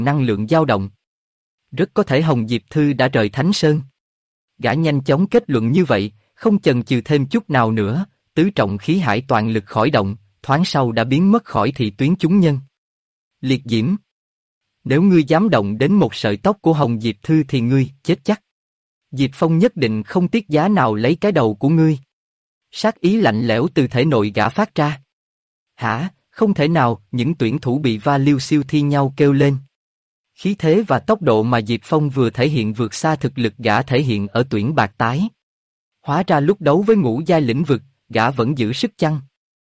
năng lượng dao động. Rất có thể Hồng Diệp Thư đã rời Thánh Sơn. Gã nhanh chóng kết luận như vậy, không chần chừ thêm chút nào nữa, tứ trọng khí hải toàn lực khởi động, thoáng sau đã biến mất khỏi thị tuyến chúng nhân. Liệt diễm. Nếu ngươi dám động đến một sợi tóc của Hồng Diệp Thư thì ngươi chết chắc. Diệp Phong nhất định không tiếc giá nào lấy cái đầu của ngươi. Sát ý lạnh lẽo từ thể nội gã phát ra. Hả, không thể nào, những tuyển thủ bị va liêu siêu thi nhau kêu lên. Khí thế và tốc độ mà Diệp Phong vừa thể hiện vượt xa thực lực gã thể hiện ở tuyển bạc tái. Hóa ra lúc đấu với ngũ giai lĩnh vực, gã vẫn giữ sức chăng?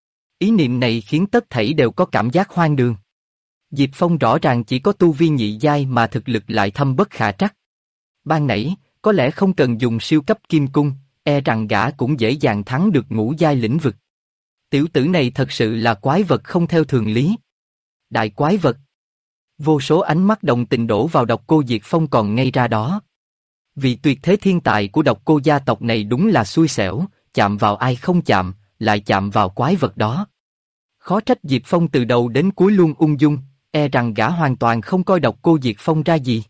Ý niệm này khiến tất thảy đều có cảm giác hoang đường. Diệp Phong rõ ràng chỉ có tu vi nhị giai mà thực lực lại thâm bất khả trắc. Ban nãy, có lẽ không cần dùng siêu cấp kim cung, e rằng gã cũng dễ dàng thắng được ngũ giai lĩnh vực. Tiểu tử này thật sự là quái vật không theo thường lý. Đại quái vật. Vô số ánh mắt đồng tình đổ vào Độc Cô Diệp Phong còn ngay ra đó. Vì tuyệt thế thiên tài của Độc Cô gia tộc này đúng là xui xẻo, chạm vào ai không chạm, lại chạm vào quái vật đó. Khó trách Diệp Phong từ đầu đến cuối luôn ung dung, e rằng gã hoàn toàn không coi Độc Cô Diệp Phong ra gì.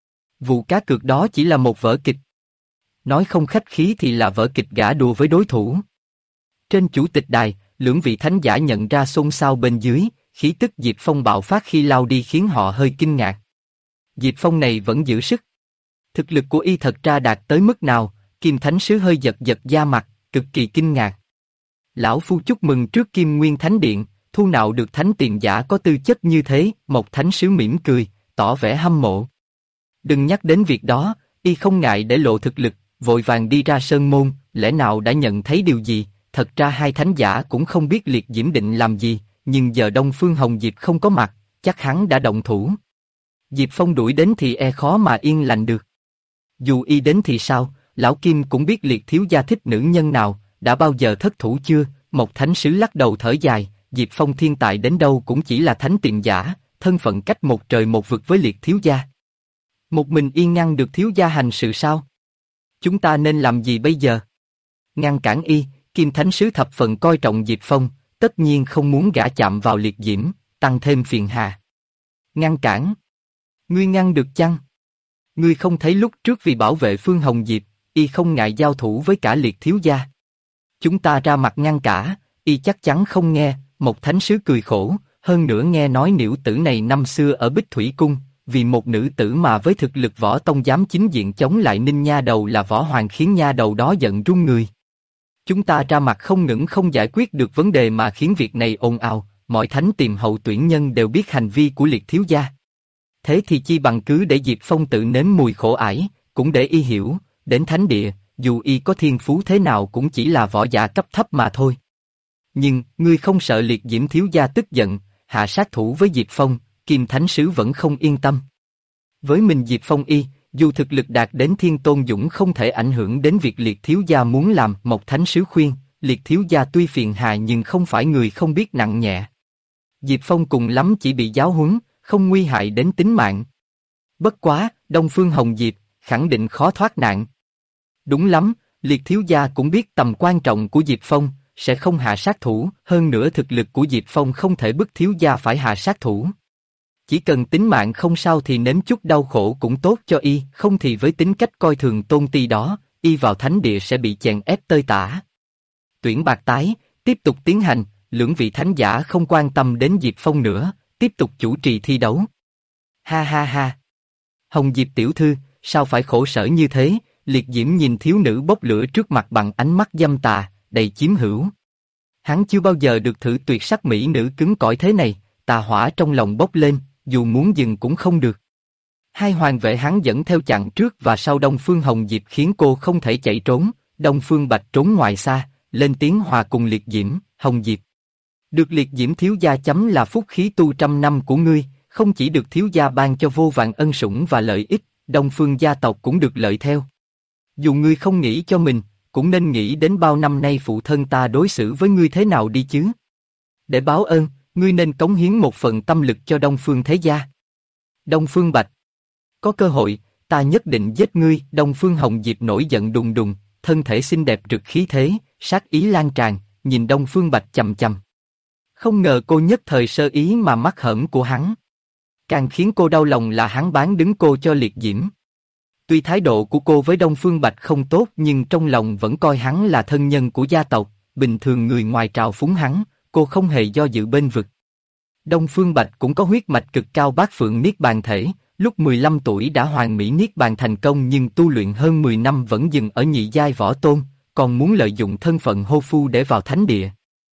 Vụ cá cược đó chỉ là một vở kịch. Nói không khách khí thì là vở kịch gã đùa với đối thủ. Trên chủ tịch đài, lưỡng vị thánh giả nhận ra xôn xao bên dưới, khí tức Diệp Phong bạo phát khi lao đi khiến họ hơi kinh ngạc. Diệp Phong này vẫn giữ sức. Thực lực của y thật ra đạt tới mức nào, Kim Thánh Sứ hơi giật giật da mặt, cực kỳ kinh ngạc. Lão Phu chúc mừng trước Kim Nguyên Thánh Điện, thu nào được thánh tiền giả có tư chất như thế, Mộc Thánh Sứ mỉm cười, tỏ vẻ hâm mộ. Đừng nhắc đến việc đó, y không ngại để lộ thực lực, vội vàng đi ra sơn môn, lẽ nào đã nhận thấy điều gì, thật ra hai thánh giả cũng không biết Liệt Diễm định làm gì, nhưng giờ Đông Phương Hồng Diệp không có mặt, chắc hắn đã động thủ. Diệp Phong đuổi đến thì e khó mà yên lành được. Dù y đến thì sao, lão Kim cũng biết Liệt thiếu gia thích nữ nhân nào, đã bao giờ thất thủ chưa? Mộc Thánh Sứ lắc đầu thở dài, Diệp Phong thiên tài đến đâu cũng chỉ là thánh tiền giả, thân phận cách một trời một vực với Liệt thiếu gia. Một mình y ngăn được thiếu gia hành sự sao? Chúng ta nên làm gì bây giờ? Ngăn cản y, Kim Thánh Sứ thập phần coi trọng Diệp Phong, tất nhiên không muốn gã chạm vào Liệt Diễm, tăng thêm phiền hà. Ngăn cản? Ngươi ngăn được chăng? Ngươi không thấy lúc trước vì bảo vệ Phương Hồng Diệp, y không ngại giao thủ với cả Liệt thiếu gia. Chúng ta ra mặt ngăn cả, y chắc chắn không nghe. Một Thánh Sứ cười khổ, hơn nữa nghe nói nữ tử này năm xưa ở Bích Thủy Cung, vì một nữ tử mà với thực lực võ tông dám chính diện chống lại Ninh nha đầu là võ hoàng khiến nha đầu đó giận run người. Chúng ta ra mặt không những không giải quyết được vấn đề mà khiến việc này ồn ào, mọi thánh tìm hậu tuyển nhân đều biết hành vi của Liệt thiếu gia. Thế thì chi bằng cứ để Diệp Phong tự nếm mùi khổ ải, cũng để y hiểu, đến thánh địa, dù y có thiên phú thế nào cũng chỉ là võ giả cấp thấp mà thôi. Nhưng, ngươi không sợ Liệt Diễm thiếu gia tức giận, hạ sát thủ với Diệp Phong, Kim Thánh Sứ vẫn không yên tâm. Với mình Diệp Phong y, dù thực lực đạt đến Thiên Tôn Dũng không thể ảnh hưởng đến việc Liệt thiếu gia muốn làm. Một Thánh Sứ khuyên, Liệt thiếu gia tuy phiền hà nhưng không phải người không biết nặng nhẹ. Diệp Phong cùng lắm chỉ bị giáo huấn, không nguy hại đến tính mạng. Bất quá, Đông Phương Hồng Diệp, khẳng định khó thoát nạn. Đúng lắm, Liệt thiếu gia cũng biết tầm quan trọng của Diệp Phong, sẽ không hạ sát thủ, hơn nữa thực lực của Diệp Phong không thể bức thiếu gia phải hạ sát thủ. Chỉ cần tính mạng không sao thì nếm chút đau khổ cũng tốt cho y, không thì với tính cách coi thường tôn ti đó, y vào thánh địa sẽ bị chèn ép tơi tả. Tuyển bạc tái, tiếp tục tiến hành, lưỡng vị thánh giả không quan tâm đến Diệp Phong nữa, tiếp tục chủ trì thi đấu. Ha ha ha. Hồng Diệp tiểu thư, sao phải khổ sở như thế? Liệt Diễm nhìn thiếu nữ bốc lửa trước mặt bằng ánh mắt dâm tà, đầy chiếm hữu. Hắn chưa bao giờ được thử tuyệt sắc mỹ nữ cứng cỏi thế này, tà hỏa trong lòng bốc lên, dù muốn dừng cũng không được. Hai hoàng vệ hắn dẫn theo chặn trước và sau Đông Phương Hồng Diệp khiến cô không thể chạy trốn, Đông Phương Bạch trốn ngoài xa, lên tiếng hòa cùng Liệt Diễm, Hồng Diệp. Được Liệt Diễm thiếu gia chấm là phúc khí tu trăm năm của ngươi, không chỉ được thiếu gia ban cho vô vàn ân sủng và lợi ích, Đông Phương gia tộc cũng được lợi theo. Dù ngươi không nghĩ cho mình, cũng nên nghĩ đến bao năm nay phụ thân ta đối xử với ngươi thế nào đi chứ. Để báo ơn, ngươi nên cống hiến một phần tâm lực cho Đông Phương thế gia. Đông Phương Bạch. Có cơ hội, ta nhất định giết ngươi. Đông Phương Hồng Diệp nổi giận đùng đùng, thân thể xinh đẹp rực khí thế, sát ý lan tràn, nhìn Đông Phương Bạch chằm chằm. Không ngờ cô nhất thời sơ ý mà mắc hởm của hắn. Càng khiến cô đau lòng là hắn bán đứng cô cho Liệt Diễm. Tuy thái độ của cô với Đông Phương Bạch không tốt nhưng trong lòng vẫn coi hắn là thân nhân của gia tộc, bình thường người ngoài trào phúng hắn, cô không hề do dự bên vực. Đông Phương Bạch cũng có huyết mạch cực cao bát phượng niết bàn thể, lúc 15 tuổi đã hoàn mỹ niết bàn thành công nhưng tu luyện hơn 10 năm vẫn dừng ở nhị giai võ tôn, còn muốn lợi dụng thân phận hô phu để vào thánh địa.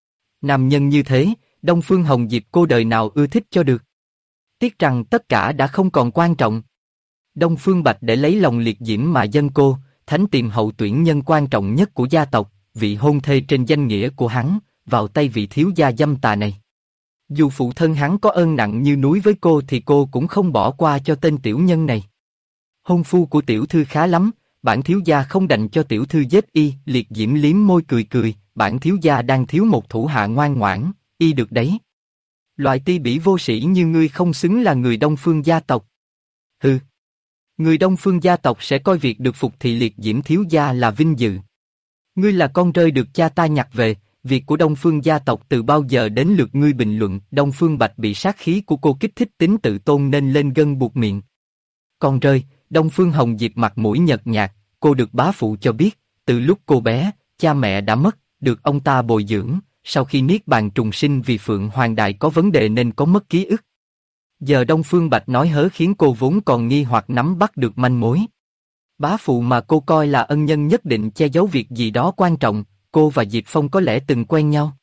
Nam nhân như thế, Đông Phương Hồng Diệp cô đời nào ưa thích cho được. Tiếc rằng tất cả đã không còn quan trọng. Đông Phương Bạch để lấy lòng Liệt Diễm mà dâng cô, thánh tiềm hậu tuyển nhân quan trọng nhất của gia tộc, vị hôn thê trên danh nghĩa của hắn, vào tay vị thiếu gia dâm tà này. Dù phụ thân hắn có ơn nặng như núi với cô thì cô cũng không bỏ qua cho tên tiểu nhân này. Hôn phu của tiểu thư khá lắm, bản thiếu gia không đành cho tiểu thư giết y. Liệt Diễm liếm môi cười cười, bản thiếu gia đang thiếu một thủ hạ ngoan ngoãn, y được đấy. Loại ti bỉ vô sĩ như ngươi không xứng là người Đông Phương gia tộc. Hừ. Người Đông Phương gia tộc sẽ coi việc được phục thị Liệt Diễm thiếu gia là vinh dự. Ngươi là con rơi được cha ta nhặt về, việc của Đông Phương gia tộc từ bao giờ đến lượt ngươi bình luận. Đông Phương Bạch bị sát khí của cô kích thích tính tự tôn nên lên gân buộc miệng. Con rơi, Đông Phương Hồng Diệp mặt mũi nhợt nhạt, cô được bá phụ cho biết, từ lúc cô bé, cha mẹ đã mất, được ông ta bồi dưỡng, sau khi niết bàn trùng sinh vì Phượng Hoàng Đại có vấn đề nên có mất ký ức. Giờ Đông Phương Bạch nói hớ khiến cô vốn còn nghi hoặc nắm bắt được manh mối. Bá phụ mà cô coi là ân nhân nhất định che giấu việc gì đó quan trọng, cô và Diệp Phong có lẽ từng quen nhau.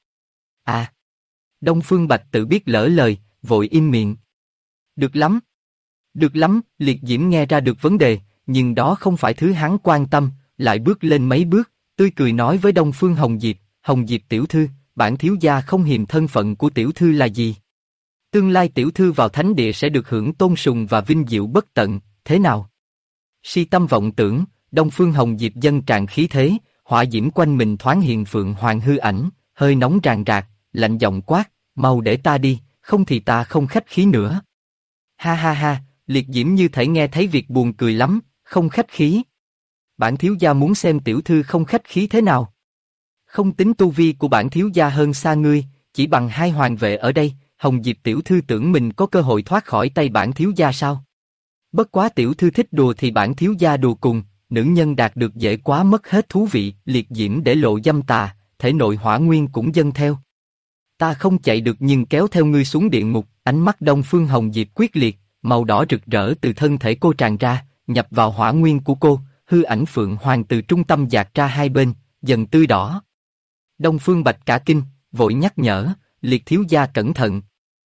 À! Đông Phương Bạch tự biết lỡ lời, vội im miệng. Được lắm! Được lắm, Liệt Diễm nghe ra được vấn đề, nhưng đó không phải thứ hắn quan tâm, lại bước lên mấy bước, tươi cười nói với Đông Phương Hồng Diệp tiểu thư, bản thiếu gia không hiềm thân phận của tiểu thư là gì. Tương lai tiểu thư vào thánh địa sẽ được hưởng tôn sùng và vinh diệu bất tận, thế nào? Si tâm vọng tưởng, Đông Phương Hồng Diệp dâng tràn khí thế, hỏa diễm quanh mình thoáng hiện Phượng Hoàng hư ảnh, hơi nóng ràng rạc, lạnh giọng quát, mau để ta đi, không thì ta không khách khí nữa. Ha ha ha, Liệt Diễm như thể nghe thấy việc buồn cười lắm, không khách khí. Bản thiếu gia muốn xem tiểu thư không khách khí thế nào. Không tính tu vi của bản thiếu gia hơn xa ngươi, chỉ bằng 2 hoàng vệ ở đây, Hồng Diệp tiểu thư tưởng mình có cơ hội thoát khỏi tay bản thiếu gia sao? Bất quá tiểu thư thích đùa thì bản thiếu gia đùa cùng, nữ nhân đạt được dễ quá mất hết thú vị. Liệt Diễm để lộ dâm tà, thể nội hỏa nguyên cũng dâng theo. Ta không chạy được nhưng kéo theo ngươi xuống địa ngục. Ánh mắt Đông Phương Hồng Diệp quyết liệt, màu đỏ rực rỡ từ thân thể cô tràn ra, nhập vào hỏa nguyên của cô, hư ảnh Phượng Hoàng từ trung tâm dạt ra hai bên, dần tươi đỏ. Đông Phương Bạch cả kinh, vội nhắc nhở, Liệt thiếu gia cẩn thận.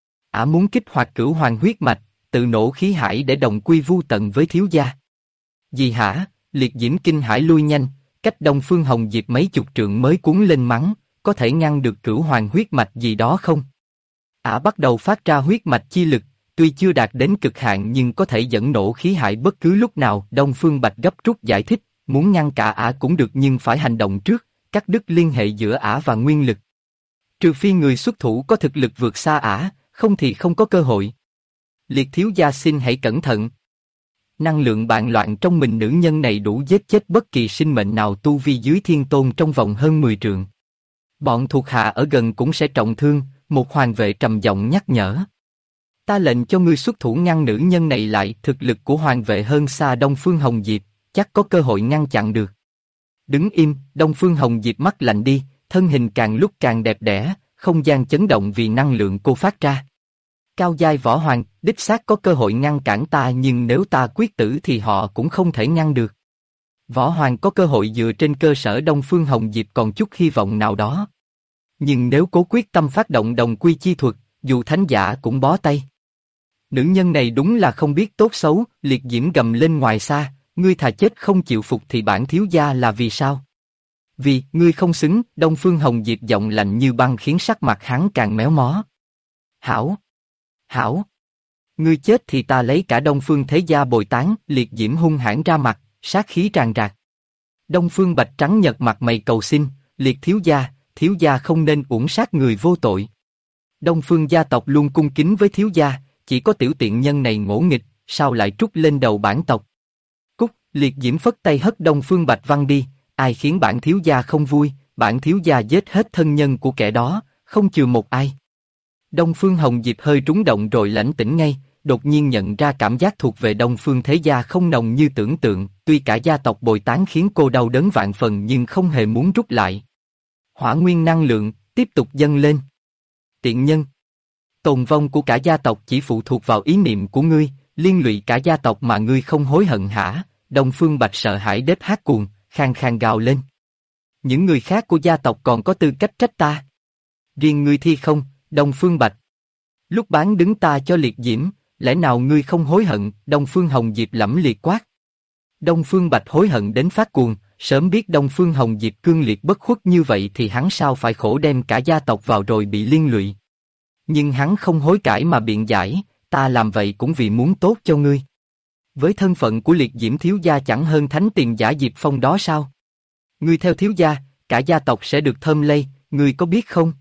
Ả muốn kích hoạt Cửu Hoàng huyết mạch, tự nổ khí hải để đồng quy vu tận với thiếu gia. Gì hả? Liệt Diễm kinh hãi lui nhanh, cách Đông Phương Hồng Diệp mấy chục trượng mới cuốn lên mắng, có thể ngăn được Cửu Hoàng huyết mạch gì đó không? Ả bắt đầu phát ra huyết mạch chi lực, tuy chưa đạt đến cực hạn nhưng có thể dẫn nổ khí hải bất cứ lúc nào. Đông Phương Bạch gấp rút giải thích, muốn ngăn cả Ả cũng được nhưng phải hành động trước, cắt đứt liên hệ giữa Ả và nguyên lực. Trừ phi người xuất thủ có thực lực vượt xa Ả, không thì không có cơ hội. Liệt thiếu gia xin hãy cẩn thận. Năng lượng bạo loạn trong mình nữ nhân này đủ giết chết bất kỳ sinh mệnh nào tu vi dưới thiên tôn trong vòng hơn 10 trượng. Bọn thuộc hạ ở gần cũng sẽ trọng thương. Một hoàng vệ trầm giọng nhắc nhở. Ta lệnh cho ngươi xuất thủ ngăn nữ nhân này lại. Thực lực của hoàng vệ hơn xa Đông Phương Hồng Diệp, chắc có cơ hội ngăn chặn được. Đứng im, Đông Phương Hồng Diệp mắt lạnh đi, thân hình càng lúc càng đẹp đẽ, không gian chấn động vì năng lượng cô phát ra. Cao giai võ hoàng, đích xác có cơ hội ngăn cản ta nhưng nếu ta quyết tử thì họ cũng không thể ngăn được. Võ hoàng có cơ hội dựa trên cơ sở Đông Phương Hồng Diệp còn chút hy vọng nào đó. Nhưng nếu cố quyết tâm phát động đồng quy chi thuật, dù thánh giả cũng bó tay. Nữ nhân này đúng là không biết tốt xấu. Liệt Diễm gầm lên ngoài xa, ngươi thà chết không chịu phục thì bản thiếu gia là vì sao? Vì, ngươi không xứng. Đông Phương Hồng Diệp giọng lạnh như băng khiến sắc mặt hắn càng méo mó. Hảo! Hảo! Ngươi chết thì ta lấy cả Đông Phương thế gia bồi tán. Liệt Diễm hung hãn ra mặt, sát khí tràn trạc. Đông Phương Bạch trắng nhợt mặt mày cầu xin, Liệt thiếu gia không nên uổng sát người vô tội. Đông Phương gia tộc luôn cung kính với thiếu gia, chỉ có tiểu tiện nhân này ngỗ nghịch, sao lại trút lên đầu bản tộc? Cút! Liệt Diễm phất tay hất Đông Phương Bạch văng đi, ai khiến bản thiếu gia không vui, bản thiếu gia giết hết thân nhân của kẻ đó, không chừa một ai. Đông Phương Hồng Diệp hơi rúng động rồi lãnh tĩnh ngay, đột nhiên nhận ra cảm giác thuộc về Đông Phương thế gia không nồng như tưởng tượng, tuy cả gia tộc bồi tán khiến cô đau đớn vạn phần nhưng không hề muốn rút lại. Hỏa nguyên năng lượng, tiếp tục dâng lên. Tiện nhân. Tồn vong của cả gia tộc chỉ phụ thuộc vào ý niệm của ngươi, liên lụy cả gia tộc mà ngươi không hối hận hả? Đông Phương Bạch sợ hãi đếp hát cuồng, khang khang gào lên. Những người khác của gia tộc còn có tư cách trách ta. Riêng ngươi thi không, Đông Phương Bạch. Lúc bán đứng ta cho liệt diễm, lẽ nào ngươi không hối hận? Đông Phương Hồng Diệp lẫm liệt quát. Đông Phương Bạch hối hận đến phát cuồng, sớm biết Đông Phương Hồng Diệp cương liệt bất khuất như vậy thì hắn sao phải khổ đem cả gia tộc vào rồi bị liên lụy. Nhưng hắn không hối cải mà biện giải, ta làm vậy cũng vì muốn tốt cho ngươi. Với thân phận của liệt diễm thiếu gia chẳng hơn thánh tiền giả Diệp Phong đó sao? Ngươi theo thiếu gia, cả gia tộc sẽ được thơm lây, ngươi có biết không?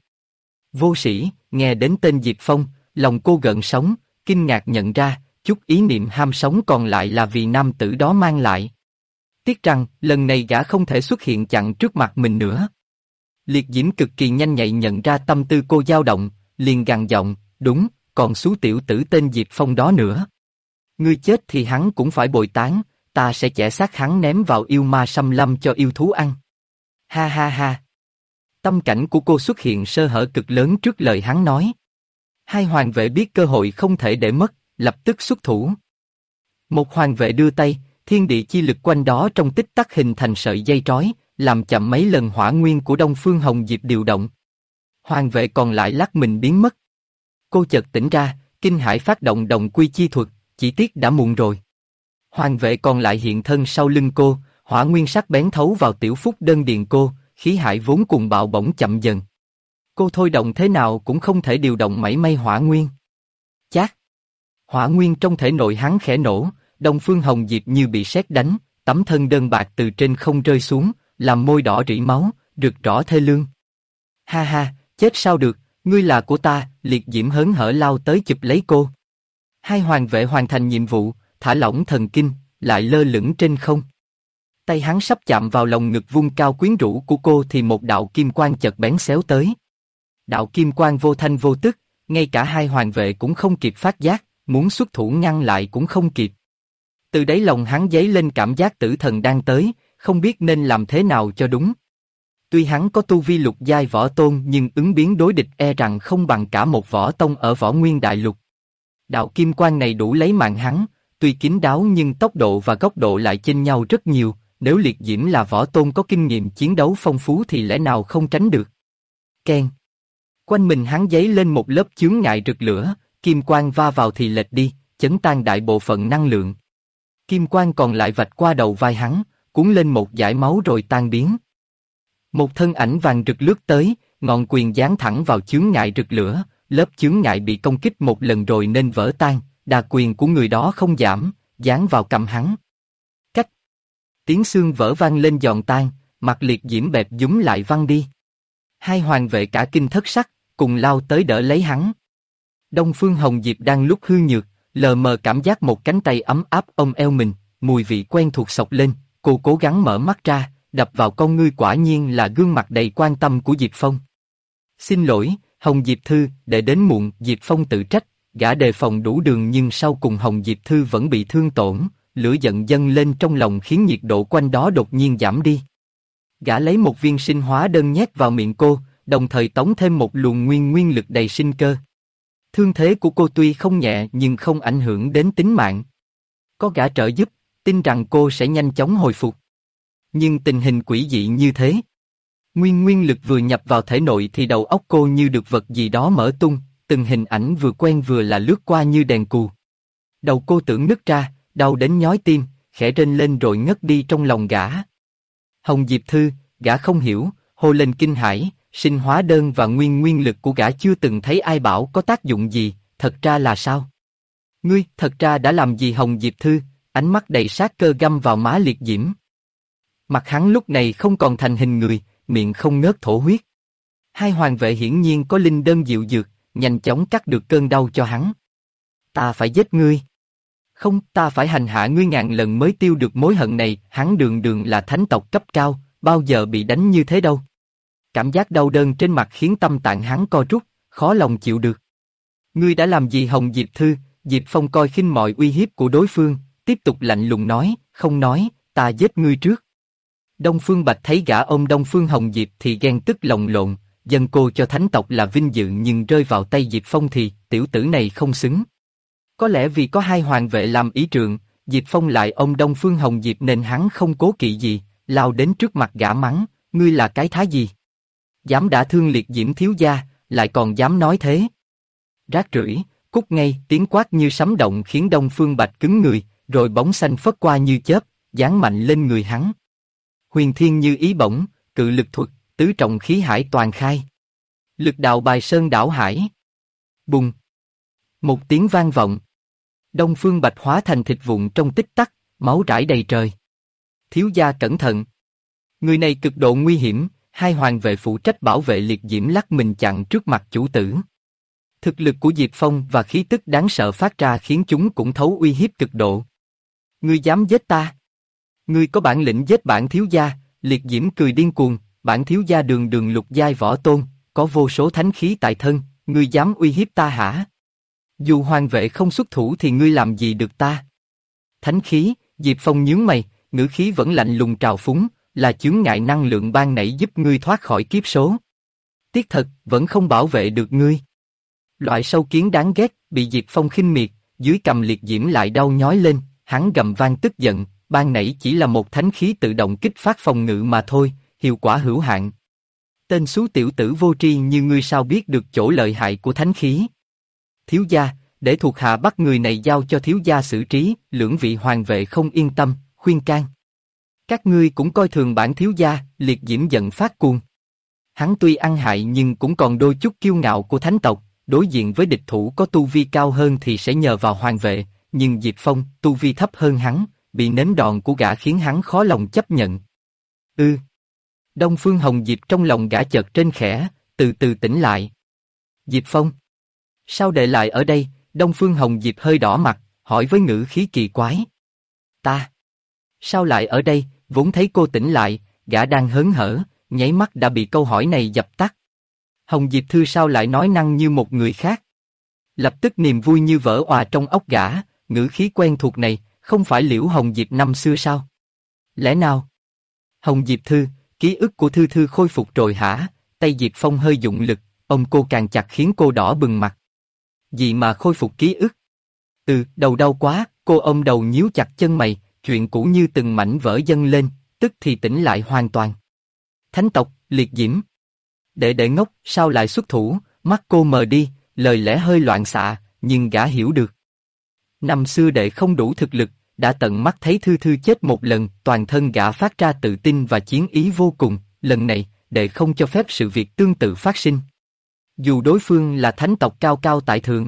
Vô sĩ, nghe đến tên Diệp Phong, lòng cô gợn sóng, kinh ngạc nhận ra, chút ý niệm ham sống còn lại là vì nam tử đó mang lại. Tiếc rằng, lần này gã không thể xuất hiện chặn trước mặt mình nữa. Liệt diễm cực kỳ nhanh nhạy nhận ra tâm tư cô dao động, liền gằn giọng, đúng, còn số tiểu tử tên Diệp Phong đó nữa. Ngươi chết thì hắn cũng phải bồi tán, ta sẽ chẻ xác hắn ném vào yêu ma xâm lâm cho yêu thú ăn. Ha ha ha. Tâm cảnh của cô xuất hiện sơ hở cực lớn trước lời hắn nói. Hai hoàng vệ biết cơ hội không thể để mất, lập tức xuất thủ. Một hoàng vệ đưa tay, thiên địa chi lực quanh đó trong tích tắc hình thành sợi dây trói, làm chậm mấy lần hỏa nguyên của Đông Phương Hồng Diệp điều động. Hoàng vệ còn lại lắc mình biến mất. Cô chợt tỉnh ra, kinh hãi phát động đồng quy chi thuật, chỉ tiếc đã muộn rồi. Hoàng vệ còn lại hiện thân sau lưng cô, hỏa nguyên sắc bén thấu vào tiểu phúc đơn điền cô, khí hải vốn cùng bạo bỗng chậm dần. Cô thôi động thế nào cũng không thể điều động mảy may hỏa nguyên. Chát! Hỏa nguyên trong thể nội hắn khẽ nổ, Đông Phương Hồng Diệp như bị sét đánh, tấm thân đơn bạc từ trên không rơi xuống, làm môi đỏ rỉ máu, rực rõ thê lương. Ha ha, chết sao được, ngươi là của ta, liệt diễm hớn hở lao tới chụp lấy cô. Hai hoàng vệ hoàn thành nhiệm vụ, thả lỏng thần kinh, lại lơ lửng trên không. Tay hắn sắp chạm vào lồng ngực vung cao quyến rũ của cô thì một đạo kim quang chợt bén xéo tới. Đạo kim quang vô thanh vô tức, ngay cả hai hoàng vệ cũng không kịp phát giác, muốn xuất thủ ngăn lại cũng không kịp. Từ đáy lòng hắn dấy lên cảm giác tử thần đang tới, không biết nên làm thế nào cho đúng. Tuy hắn có tu vi lục giai võ tôn nhưng ứng biến đối địch e rằng không bằng cả một võ tông ở võ nguyên đại lục. Đạo kim quang này đủ lấy mạng hắn, tuy kín đáo nhưng tốc độ và góc độ lại chênh nhau rất nhiều, nếu liệt diễm là võ tôn có kinh nghiệm chiến đấu phong phú thì lẽ nào không tránh được. Keng. Quanh mình hắn dấy lên một lớp chướng ngại rực lửa, kim quang va vào thì lệch đi, chấn tan đại bộ phận năng lượng. Kim quang còn lại vạch qua đầu vai hắn, cuốn lên một dải máu rồi tan biến. Một thân ảnh vàng rực lướt tới, ngọn quyền giáng thẳng vào chướng ngại rực lửa, lớp chướng ngại bị công kích một lần rồi nên vỡ tan, đà quyền của người đó không giảm, giáng vào cằm hắn. Cách. Tiếng xương vỡ vang lên giòn tan, mặt liệt diễm bẹp dúm lại văng đi. Hai hoàng vệ cả kinh thất sắc, cùng lao tới đỡ lấy hắn. Đông Phương Hồng Diệp đang lúc hư nhược, lờ mờ cảm giác một cánh tay ấm áp ôm eo mình, mùi vị quen thuộc xộc lên, cô cố gắng mở mắt ra, đập vào con ngươi quả nhiên là gương mặt đầy quan tâm của Diệp Phong. Xin lỗi, Hồng Diệp Thư, để đến muộn, Diệp Phong tự trách, gã đề phòng đủ đường nhưng sau cùng Hồng Diệp Thư vẫn bị thương tổn, lửa giận dâng lên trong lòng khiến nhiệt độ quanh đó đột nhiên giảm đi. Gã lấy một viên sinh hóa đơn nhét vào miệng cô, đồng thời tống thêm một luồng nguyên lực đầy sinh cơ. Thương thế của cô tuy không nhẹ nhưng không ảnh hưởng đến tính mạng. Có gã trợ giúp, tin rằng cô sẽ nhanh chóng hồi phục. Nhưng tình hình quỷ dị như thế. Nguyên lực vừa nhập vào thể nội thì đầu óc cô như được vật gì đó mở tung, từng hình ảnh vừa quen vừa là lướt qua như đèn cù. Đầu cô tưởng nứt ra, đau đến nhói tim, khẽ rên lên rồi ngất đi trong lòng gã. Hồng Diệp Thư, gã không hiểu, hô lên kinh hãi, sinh hóa đơn và nguyên lực của gã chưa từng thấy ai bảo có tác dụng gì, thật ra là sao? Ngươi, thật ra đã làm gì Hồng Diệp Thư, ánh mắt đầy sát cơ găm vào má liệt diễm. Mặt hắn lúc này không còn thành hình người, miệng không ngớt thổ huyết. Hai hoàng vệ hiển nhiên có linh đơn diệu dược, nhanh chóng cắt được cơn đau cho hắn. Ta phải giết ngươi. Không, ta phải hành hạ ngươi ngàn lần mới tiêu được mối hận này, hắn đường là thánh tộc cấp cao, bao giờ bị đánh như thế đâu. Cảm giác đau đớn trên mặt khiến tâm tạng hắn co rút, khó lòng chịu được. Ngươi đã làm gì Hồng Diệp Thư, Diệp Phong coi khinh mọi uy hiếp của đối phương, tiếp tục lạnh lùng nói, không nói, ta giết ngươi trước. Đông Phương Bạch thấy gã ôm Đông Phương Hồng Diệp thì ghen tức lồng lộn, dâng cô cho thánh tộc là vinh dự nhưng rơi vào tay Diệp Phong thì tiểu tử này không xứng. Có lẽ vì có hai hoàng vệ làm ý trượng, Diệp Phong lại ôm Đông Phương Hồng Diệp nên hắn không cố kỵ gì, lao đến trước mặt gã mắng, ngươi là cái thá gì? Dám đả thương liệt diễm thiếu gia, lại còn dám nói thế. Rác rưởi, cút ngay, tiếng quát như sấm động khiến Đông Phương Bạch cứng người, rồi bóng xanh phất qua như chớp, giáng mạnh lên người hắn. Huyền thiên như ý bổng, cự lực thuật, tứ trọng khí hải toàn khai. Lực đạo bài sơn đảo hải. Bùng. Một tiếng vang vọng. Đông Phương Bạch hóa thành thịt vụn trong tích tắc, máu rải đầy trời. Thiếu gia cẩn thận. Người này cực độ nguy hiểm, hai hoàng vệ phụ trách bảo vệ liệt diễm lắc mình chặn trước mặt chủ tử. Thực lực của Diệp Phong và khí tức đáng sợ phát ra khiến chúng cũng thấu uy hiếp cực độ. Ngươi dám giết ta? Ngươi có bản lĩnh giết bản thiếu gia? Liệt diễm cười điên cuồng, bản thiếu gia đường đường lục giai võ tôn, có vô số thánh khí tại thân, ngươi dám uy hiếp ta hả? Dù hoàng vệ không xuất thủ thì ngươi làm gì được ta? Thánh khí, Diệp Phong nhướng mày, ngữ khí vẫn lạnh lùng trào phúng, là chướng ngại năng lượng ban nãy giúp ngươi thoát khỏi kiếp số. Tiếc thật, vẫn không bảo vệ được ngươi. Loại sâu kiến đáng ghét, bị Diệp Phong khinh miệt, dưới cầm liệt diễm lại đau nhói lên, hắn gầm vang tức giận, ban nãy chỉ là một thánh khí tự động kích phát phòng ngự mà thôi, hiệu quả hữu hạn. Tên xú tiểu tử vô tri như ngươi sao biết được chỗ lợi hại của thánh khí? Thiếu gia, để thuộc hạ bắt người này giao cho thiếu gia xử trí, lưỡng vị hoàng vệ không yên tâm, khuyên can. Các ngươi cũng coi thường bản thiếu gia, liệt diễm giận phát cuồng. Hắn tuy ăn hại nhưng cũng còn đôi chút kiêu ngạo của thánh tộc, đối diện với địch thủ có tu vi cao hơn thì sẽ nhờ vào hoàng vệ, nhưng Diệp Phong, tu vi thấp hơn hắn, bị nếm đòn của gã khiến hắn khó lòng chấp nhận. Đông Phương Hồng Diệp trong lòng gã chợt trên khẽ, từ từ tỉnh lại. Diệp Phong, sao đệ lại ở đây? Đông Phương Hồng Diệp hơi đỏ mặt, hỏi với ngữ khí kỳ quái. Ta, sao lại ở đây? Vốn thấy cô tỉnh lại, gã đang hớn hở, nháy mắt đã bị câu hỏi này dập tắt. Hồng Diệp Thư sao lại nói năng như một người khác? Lập tức niềm vui như vỡ òa trong óc gã, ngữ khí quen thuộc này, không phải Liễu Hồng Diệp năm xưa sao? Lẽ nào? Hồng Diệp Thư, ký ức của Thư Thư khôi phục rồi hả? Tay Diệp Phong hơi dụng lực, ôm cô càng chặt khiến cô đỏ bừng mặt. Gì mà khôi phục ký ức? Đầu đau quá, cô ôm đầu nhíu chặt chân mày, chuyện cũ như từng mảnh vỡ dâng lên, tức thì tỉnh lại hoàn toàn. Thánh tộc, liệt diễm. Đệ ngốc, sao lại xuất thủ? Mắt cô mờ đi, lời lẽ hơi loạn xạ, nhưng gã hiểu được. Năm xưa đệ không đủ thực lực, đã tận mắt thấy Thư Thư chết một lần, toàn thân gã phát ra tự tin và chiến ý vô cùng, lần này, đệ không cho phép sự việc tương tự phát sinh. Dù đối phương là thánh tộc cao cao tại thượng,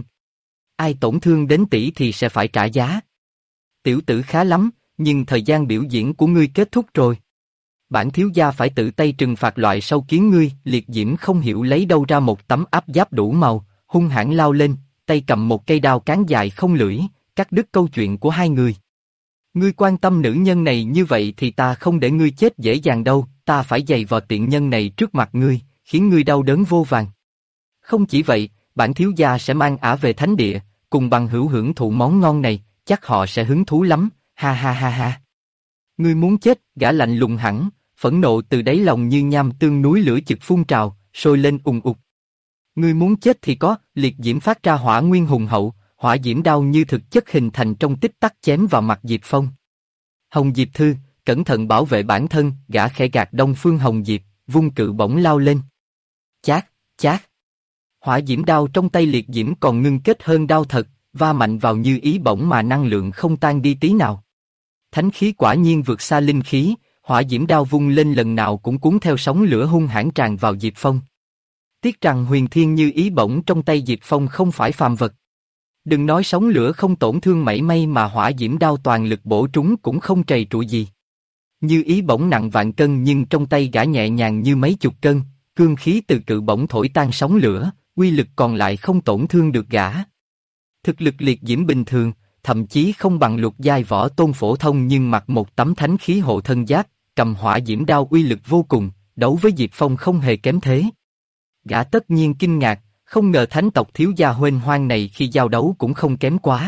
ai tổn thương đến tỷ thì sẽ phải trả giá. Tiểu tử khá lắm, nhưng thời gian biểu diễn của ngươi kết thúc rồi. Bản thiếu gia phải tự tay trừng phạt loại sâu kiến ngươi. Liệt diễm không hiểu lấy đâu ra một tấm áp giáp đủ màu, hung hãn lao lên, tay cầm một cây đao cán dài không lưỡi, cắt đứt câu chuyện của hai người. Ngươi quan tâm nữ nhân này như vậy thì ta không để ngươi chết dễ dàng đâu, ta phải giày vò tiện nhân này trước mặt ngươi, khiến ngươi đau đớn vô vàn. Không chỉ vậy, bản thiếu gia sẽ mang ả về thánh địa, cùng bằng hữu hưởng thụ món ngon này, chắc họ sẽ hứng thú lắm, ha ha ha ha. Ngươi muốn chết? Gã lạnh lùng hẳn, phẫn nộ từ đáy lòng như nham tương núi lửa chực phun trào, sôi lên ùng ục. Ngươi muốn chết thì có, liệt diễm phát ra hỏa nguyên hùng hậu, hỏa diễm đao như thực chất hình thành trong tích tắc chém vào mặt Diệp Phong. Hồng Diệp Thư, cẩn thận bảo vệ bản thân, gã khẽ gạt Đông Phương Hồng Diệp, vung cự bổng lao lên. Chát, chát. Hỏa diễm đao trong tay liệt diễm còn ngưng kết hơn đao thật, va mạnh vào như ý bổng mà năng lượng không tan đi tí nào. Thánh khí quả nhiên vượt xa linh khí, hỏa diễm đao vung lên lần nào cũng cuốn theo sóng lửa hung hãn tràn vào Diệp Phong. Tiếc rằng huyền thiên như ý bổng trong tay Diệp Phong không phải phàm vật. Đừng nói sóng lửa không tổn thương mảy may mà hỏa diễm đao toàn lực bổ trúng cũng không trầy trụi gì. Như ý bổng nặng vạn cân nhưng trong tay gã nhẹ nhàng như mấy chục cân, cương khí từ cự bổng thổi tan sóng lửa, uy lực còn lại không tổn thương được gã. Thực lực liệt diễm bình thường, thậm chí không bằng lục giai võ tôn phổ thông nhưng mặc một tấm thánh khí hộ thân giáp, cầm hỏa diễm đao uy lực vô cùng, đấu với Diệp Phong không hề kém thế. Gã tất nhiên kinh ngạc, không ngờ thánh tộc thiếu gia huênh hoang này khi giao đấu cũng không kém quá.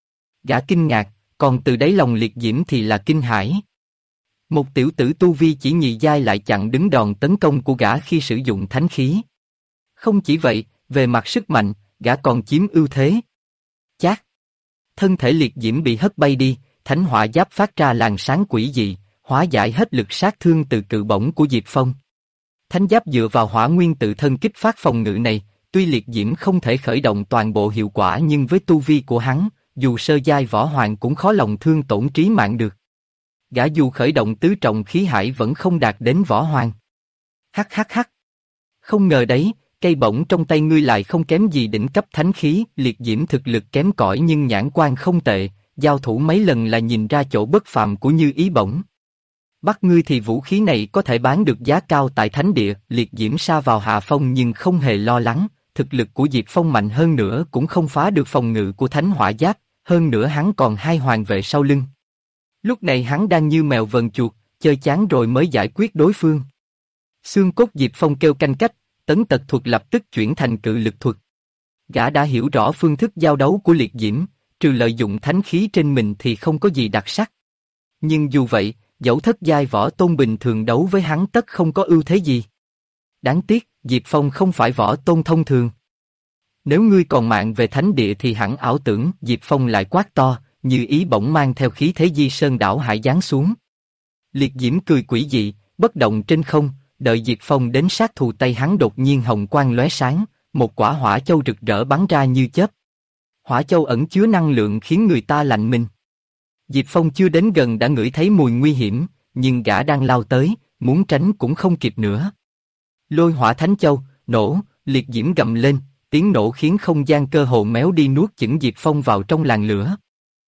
Gã kinh ngạc, còn từ đáy lòng liệt diễm thì là kinh hãi. Một tiểu tử tu vi chỉ nhị giai lại chặn đứng đòn tấn công của gã khi sử dụng thánh khí. Không chỉ vậy, về mặt sức mạnh, gã còn chiếm ưu thế. Chát! Thân thể liệt diễm bị hất bay đi, thánh hỏa giáp phát ra làn sáng quỷ dị, hóa giải hết lực sát thương từ cự bổng của Diệp Phong. Thánh giáp dựa vào hỏa nguyên tự thân kích phát phòng ngự này, tuy liệt diễm không thể khởi động toàn bộ hiệu quả nhưng với tu vi của hắn, dù sơ giai võ hoàng cũng khó lòng thương tổn trí mạng được. Gã dù khởi động tứ trọng khí hải vẫn không đạt đến võ hoàng. Hắc hắc hắc. Không ngờ đấy, cây bổng trong tay ngươi lại không kém gì đỉnh cấp thánh khí, liệt diễm thực lực kém cỏi nhưng nhãn quan không tệ, giao thủ mấy lần là nhìn ra chỗ bất phàm của Như Ý bổng. Bắt ngươi thì vũ khí này có thể bán được giá cao tại thánh địa, liệt diễm sa vào hạ phong nhưng không hề lo lắng, thực lực của Diệp Phong mạnh hơn nữa cũng không phá được phòng ngự của thánh hỏa giáp, hơn nữa hắn còn hai hoàng vệ sau lưng. Lúc này hắn đang như mèo vờn chuột, chơi chán rồi mới giải quyết đối phương. Xương cốt Diệp Phong kêu canh cách, tấn tật thuật lập tức chuyển thành cự lực thuật. Gã đã hiểu rõ phương thức giao đấu của liệt diễm, trừ lợi dụng thánh khí trên mình thì không có gì đặc sắc. Nhưng dù vậy, dẫu thất giai võ tôn bình thường đấu với hắn tất không có ưu thế gì. Đáng tiếc, Diệp Phong không phải võ tôn thông thường. Nếu ngươi còn mạng về thánh địa thì hẳn ảo tưởng, Diệp Phong lại quát to, Như Ý bỗng mang theo khí thế di sơn đảo hải giáng xuống. Liệt diễm cười quỷ dị, bất động trên không, đợi Diệp Phong đến sát thủ tay hắn đột nhiên hồng quang lóe sáng, một quả hỏa châu rực rỡ bắn ra như chớp. Hỏa châu ẩn chứa năng lượng khiến người ta lạnh mình. Diệp Phong chưa đến gần đã ngửi thấy mùi nguy hiểm, nhưng gã đang lao tới, muốn tránh cũng không kịp nữa. Lôi hỏa thánh châu, nổ, liệt diễm gầm lên, tiếng nổ khiến không gian cơ hồ méo đi nuốt chửng Diệp Phong vào trong làn lửa.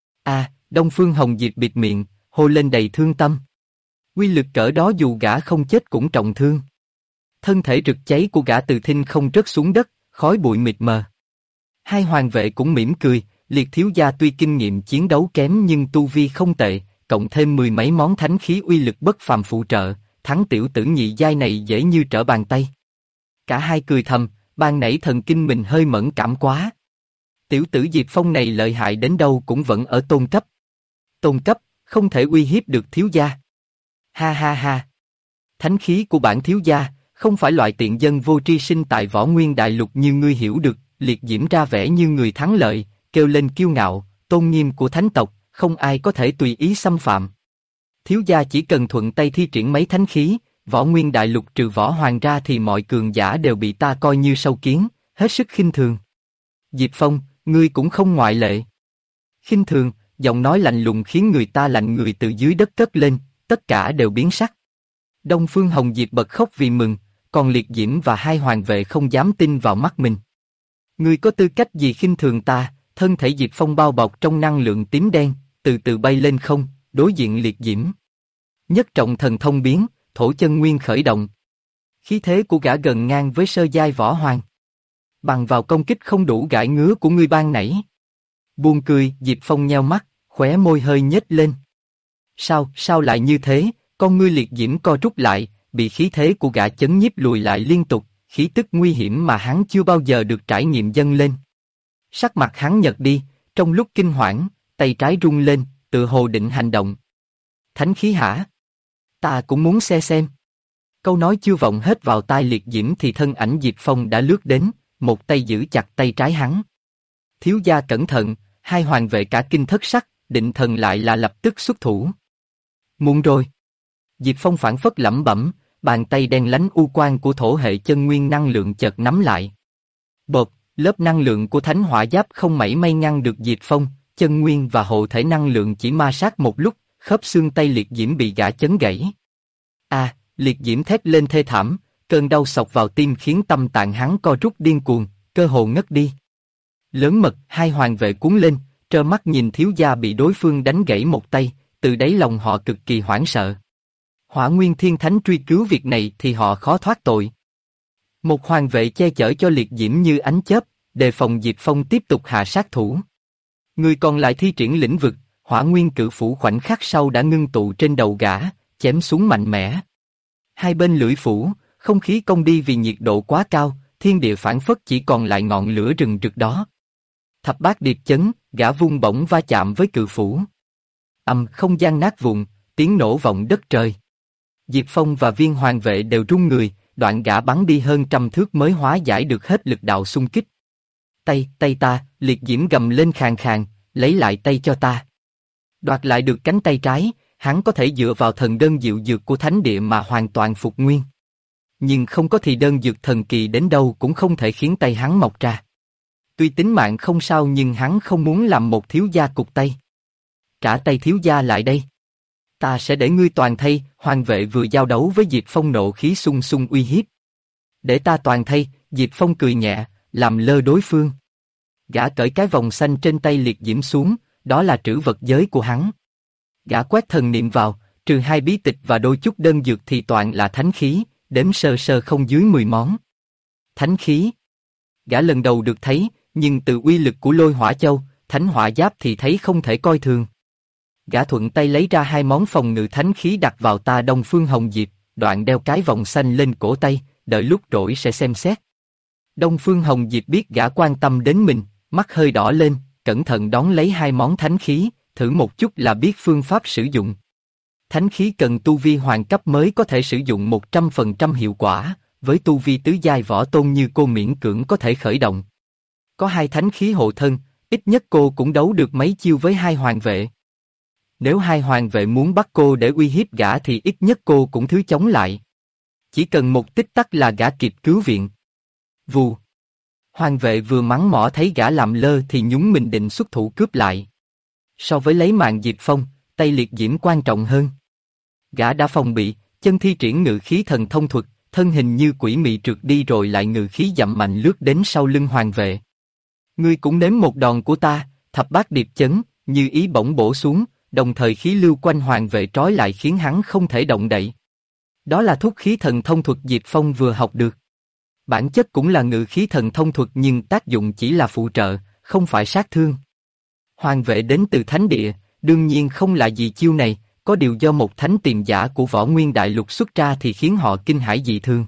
Đông Phương Hồng Diệp bịt miệng, hô lên đầy thương tâm. Quy lực cỡ đó dù gã không chết cũng trọng thương. Thân thể rực cháy của gã từ thinh không rớt xuống đất, khói bụi mịt mờ. Hai hoàng vệ cũng mỉm cười, liệt thiếu gia tuy kinh nghiệm chiến đấu kém nhưng tu vi không tệ, cộng thêm mười mấy món thánh khí uy lực bất phàm phụ trợ, thắng tiểu tử nhị giai này dễ như trở bàn tay. Cả hai cười thầm, ban nãy thần kinh mình hơi mẫn cảm quá. Tiểu tử Diệp Phong này lợi hại đến đâu cũng vẫn ở tôn cấp. Tôn cấp, không thể uy hiếp được thiếu gia. Ha ha ha. Thánh khí của bản thiếu gia, không phải loại tiện dân vô tri sinh tại Võ Nguyên Đại Lục như ngươi hiểu được, liệt diễm ra vẻ như người thắng lợi, kêu lên kiêu ngạo, tôn nghiêm của thánh tộc, không ai có thể tùy ý xâm phạm. Thiếu gia chỉ cần thuận tay thi triển mấy thánh khí, Võ Nguyên Đại Lục trừ võ hoàng ra thì mọi cường giả đều bị ta coi như sâu kiến, hết sức khinh thường. Diệp Phong, ngươi cũng không ngoại lệ. Khinh thường, giọng nói lạnh lùng khiến người ta lạnh người từ dưới đất cất lên, tất cả đều biến sắc. Đông Phương Hồng Diệp bật khóc vì mừng, còn liệt diễm và hai hoàng vệ không dám tin vào mắt mình. Ngươi có tư cách gì khinh thường ta? Thân thể Diệp Phong bao bọc trong năng lượng tím đen, từ từ bay lên không, đối diện liệt diễm. Nhất trọng thần thông biến, thổ chân nguyên khởi động. Khí thế của gã gần ngang với sơ giai võ hoàng. Bằng vào công kích không đủ gãi ngứa của ngươi ban nãy. Buồn cười, Diệp Phong nheo mắt, khóe môi hơi nhếch lên. Sao lại như thế? Con ngươi liệt diễm co rút lại, bị khí thế của gã chấn nhiếp lùi lại liên tục, khí tức nguy hiểm mà hắn chưa bao giờ được trải nghiệm dâng lên. Sắc mặt hắn nhợt đi, trong lúc kinh hoảng, tay trái rung lên, tự hồ định hành động. Thánh khí hả? Ta cũng muốn xem. Câu nói chưa vọng hết vào tai liệt diễm thì thân ảnh Diệp Phong đã lướt đến, một tay giữ chặt tay trái hắn. Thiếu gia cẩn thận, hai hoàng vệ cả kinh thất sắc, định thần lại là lập tức xuất thủ. Muộn rồi. Diệp Phong phảng phất lẩm bẩm, bàn tay đen lánh u quang của thổ hệ chân nguyên năng lượng chợt nắm lại. Bột, lớp năng lượng của thánh hỏa giáp không mảy may ngăn được Diệp Phong, chân nguyên và hộ thể năng lượng chỉ ma sát một lúc, khớp xương tay liệt diễm bị gã chấn gãy. Liệt diễm thét lên thê thảm, cơn đau xộc vào tim khiến tâm tạng hắn co rút điên cuồng, cơ hồ ngất đi. Lớn mật, hai hoàng vệ cuốn lên, trơ mắt nhìn thiếu gia bị đối phương đánh gãy một tay, từ đáy lòng họ cực kỳ hoảng sợ. Hỏa Nguyên Thiên Thánh truy cứu việc này thì họ khó thoát tội. Một hoàng vệ che chở cho liệt diễm như ánh chớp, đề phòng Diệp Phong tiếp tục hạ sát thủ. Người còn lại thi triển lĩnh vực, Hỏa Nguyên Cự Phủ khoảnh khắc sau đã ngưng tụ trên đầu gã, chém xuống mạnh mẽ. Hai bên lưỡi phủ, không khí cong đi vì nhiệt độ quá cao, thiên địa phảng phất chỉ còn lại ngọn lửa rừng rực đó. Thập bát điệp chấn, gã vung bổng va chạm với cự phủ. Không gian nát vụn, tiếng nổ vọng đất trời. Diệp Phong và viên hoàng vệ đều run người, đoạn gã bắn đi hơn 100 thước mới hóa giải được hết lực đạo xung kích. Tay ta, liệt diễm gầm lên khàn khàn, lấy lại tay cho ta. Đoạt lại được cánh tay trái, hắn có thể dựa vào thần đơn diệu dược của thánh địa mà hoàn toàn phục nguyên. Nhưng không có thì đơn dược thần kỳ đến đâu cũng không thể khiến tay hắn mọc ra. Tuy tính mạng không sao nhưng hắn không muốn làm một thiếu gia cụt tay. Trả tay thiếu gia lại đây. Ta sẽ để ngươi toàn thây. Hoàng vệ vừa giao đấu với Diệp Phong nộ khí sung sung uy hiếp. Để ta toàn thây. Diệp Phong cười nhẹ, làm lơ đối phương. Gã cởi cái vòng xanh trên tay liệt diễm xuống, đó là trữ vật giới của hắn. Gã quét thần niệm vào, trừ 2 bí tịch và đôi chút đơn dược thì toàn là thánh khí, đếm sơ sơ không dưới 10 món. Thánh khí. Gã lần đầu được thấy, nhưng từ uy lực của lôi hỏa châu, thánh hỏa giáp thì thấy không thể coi thường. Gã thuận tay lấy ra 2 món phòng ngự thánh khí đặt vào ta Đông Phương Hồng Diệp, đoạn đeo cái vòng xanh lên cổ tay, đợi lúc rỗi sẽ xem xét. Đông Phương Hồng Diệp biết gã quan tâm đến mình, mắt hơi đỏ lên, cẩn thận đón lấy 2 món thánh khí, thử một chút là biết phương pháp sử dụng. Thánh khí cần tu vi hoàng cấp mới có thể sử dụng 100% hiệu quả, với tu vi tứ giai võ tôn như cô miễn cưỡng có thể khởi động. Có 2 thánh khí hộ thân, ít nhất cô cũng đấu được mấy chiêu với 2 hoàng vệ. Nếu 2 hoàng vệ muốn bắt cô để uy hiếp gã thì ít nhất cô cũng thứ chống lại. Chỉ cần một tích tắc là gã kịp cứu viện. Vù. Hoàng vệ vừa mắng mỏ thấy gã làm lơ thì nhún mình định xuất thủ cướp lại. So với lấy mạng Diệp Phong, tay liệt diễm quan trọng hơn. Gã đã phòng bị, chân thi triển ngự khí thần thông thuật, thân hình như quỷ mị trượt đi rồi lại ngự khí dậm mạnh lướt đến sau lưng hoàng vệ. Ngươi cũng nếm một đòn của ta. Thập bát điệp chấn, như ý bổng bổ xuống, đồng thời khí lưu quanh hoàng vệ trói lại khiến hắn không thể động đậy. Đó là thúc khí thần thông thuật Diệp Phong vừa học được. Bản chất cũng là ngự khí thần thông thuật nhưng tác dụng chỉ là phụ trợ, không phải sát thương. Hoàng vệ đến từ thánh địa, đương nhiên không là gì chiêu này, có điều do một thánh tiền giả của võ nguyên đại lục xuất ra thì khiến họ kinh hãi dị thường.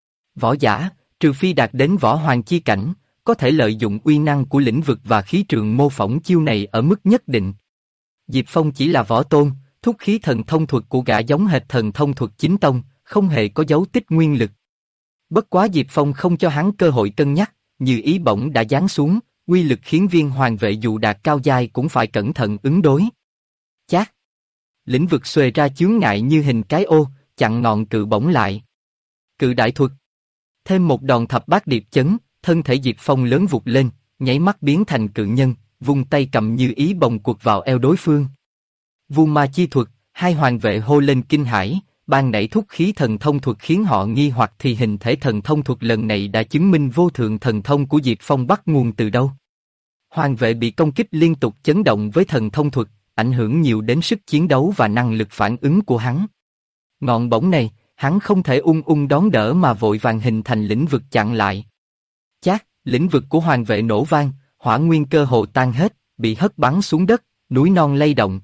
Võ giả, trừ phi đạt đến võ hoàng chi cảnh, có thể lợi dụng uy năng của lĩnh vực và khí trường mô phỏng chiêu này ở mức nhất định. Diệp Phong chỉ là võ tôn, thúc khí thần thông thuật của gã giống hệt thần thông thuật chính tông, không hề có dấu tích nguyên lực. Bất quá Diệp Phong không cho hắn cơ hội cân nhắc, như ý bổng đã giáng xuống, uy lực khiến viên hoàng vệ dù đạt cao giai cũng phải cẩn thận ứng đối. Chát. Lĩnh vực xuề ra chướng ngại như hình cái ô, chặn ngọn cự bổng lại. Cự đại thuật. Thêm một đòn thập bát điệp chấn, thân thể Diệp Phong lớn vụt lên, nháy mắt biến thành cự nhân, vung tay cầm như ý bồng quật vào eo đối phương. Vu ma chi thuật, 2 hoàng vệ hô lên kinh hãi, ban nãy thúc khí thần thông thuật khiến họ nghi hoặc thì hình thể thần thông thuật lần này đã chứng minh vô thượng thần thông của Diệp Phong bắt nguồn từ đâu. Hoàng vệ bị công kích liên tục chấn động với thần thông thuật, ảnh hưởng nhiều đến sức chiến đấu và năng lực phản ứng của hắn. Ngọn bổng này, hắn không thể ung đón đỡ mà vội vàng hình thành lĩnh vực chặn lại. Chát, lĩnh vực của hoàng vệ nổ vang, hỏa nguyên cơ hồ tan hết, bị hất bắn xuống đất, núi non lay động.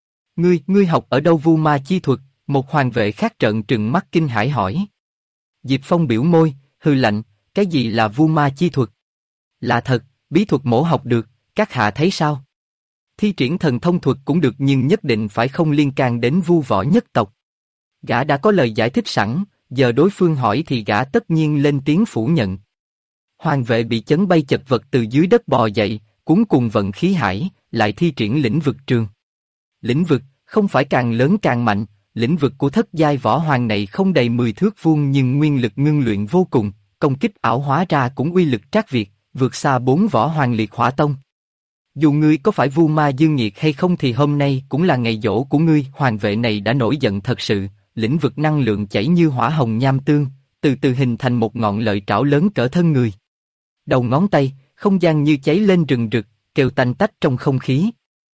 Ngươi học ở đâu vu ma chi thuật? Một hoàng vệ khác trợn trừng mắt kinh hãi hỏi. Diệp Phong biểu môi, hừ lạnh, cái gì là vu ma chi thuật? Là thật, bí thuật mổ học được, các hạ thấy sao? Thi triển thần thông thuật cũng được nhưng nhất định phải không liên can đến vu võ nhất tộc. Gã đã có lời giải thích sẵn, giờ đối phương hỏi thì gã tất nhiên lên tiếng phủ nhận. Hoàng vệ bị chấn bay chật vật từ dưới đất bò dậy, cuống cuồng vận khí hải, lại thi triển lĩnh vực trường. Lĩnh vực, không phải càng lớn càng mạnh, lĩnh vực của thất giai võ hoàng này không đầy 10 thước vuông nhưng nguyên lực ngưng luyện vô cùng, công kích ảo hóa ra cũng uy lực trác việt, vượt xa 4 võ hoàng liệt hỏa tông. Dù ngươi có phải vu ma dương nhiệt hay không thì hôm nay cũng là ngày giỗ của ngươi. Hoàng vệ này đã nổi giận thật sự, lĩnh vực năng lượng chảy như hỏa hồng nham tương, từ từ hình thành một ngọn lợi trảo lớn cỡ thân người. Đầu ngón tay, không gian như cháy lên rừng rực, kêu tanh tách trong không khí.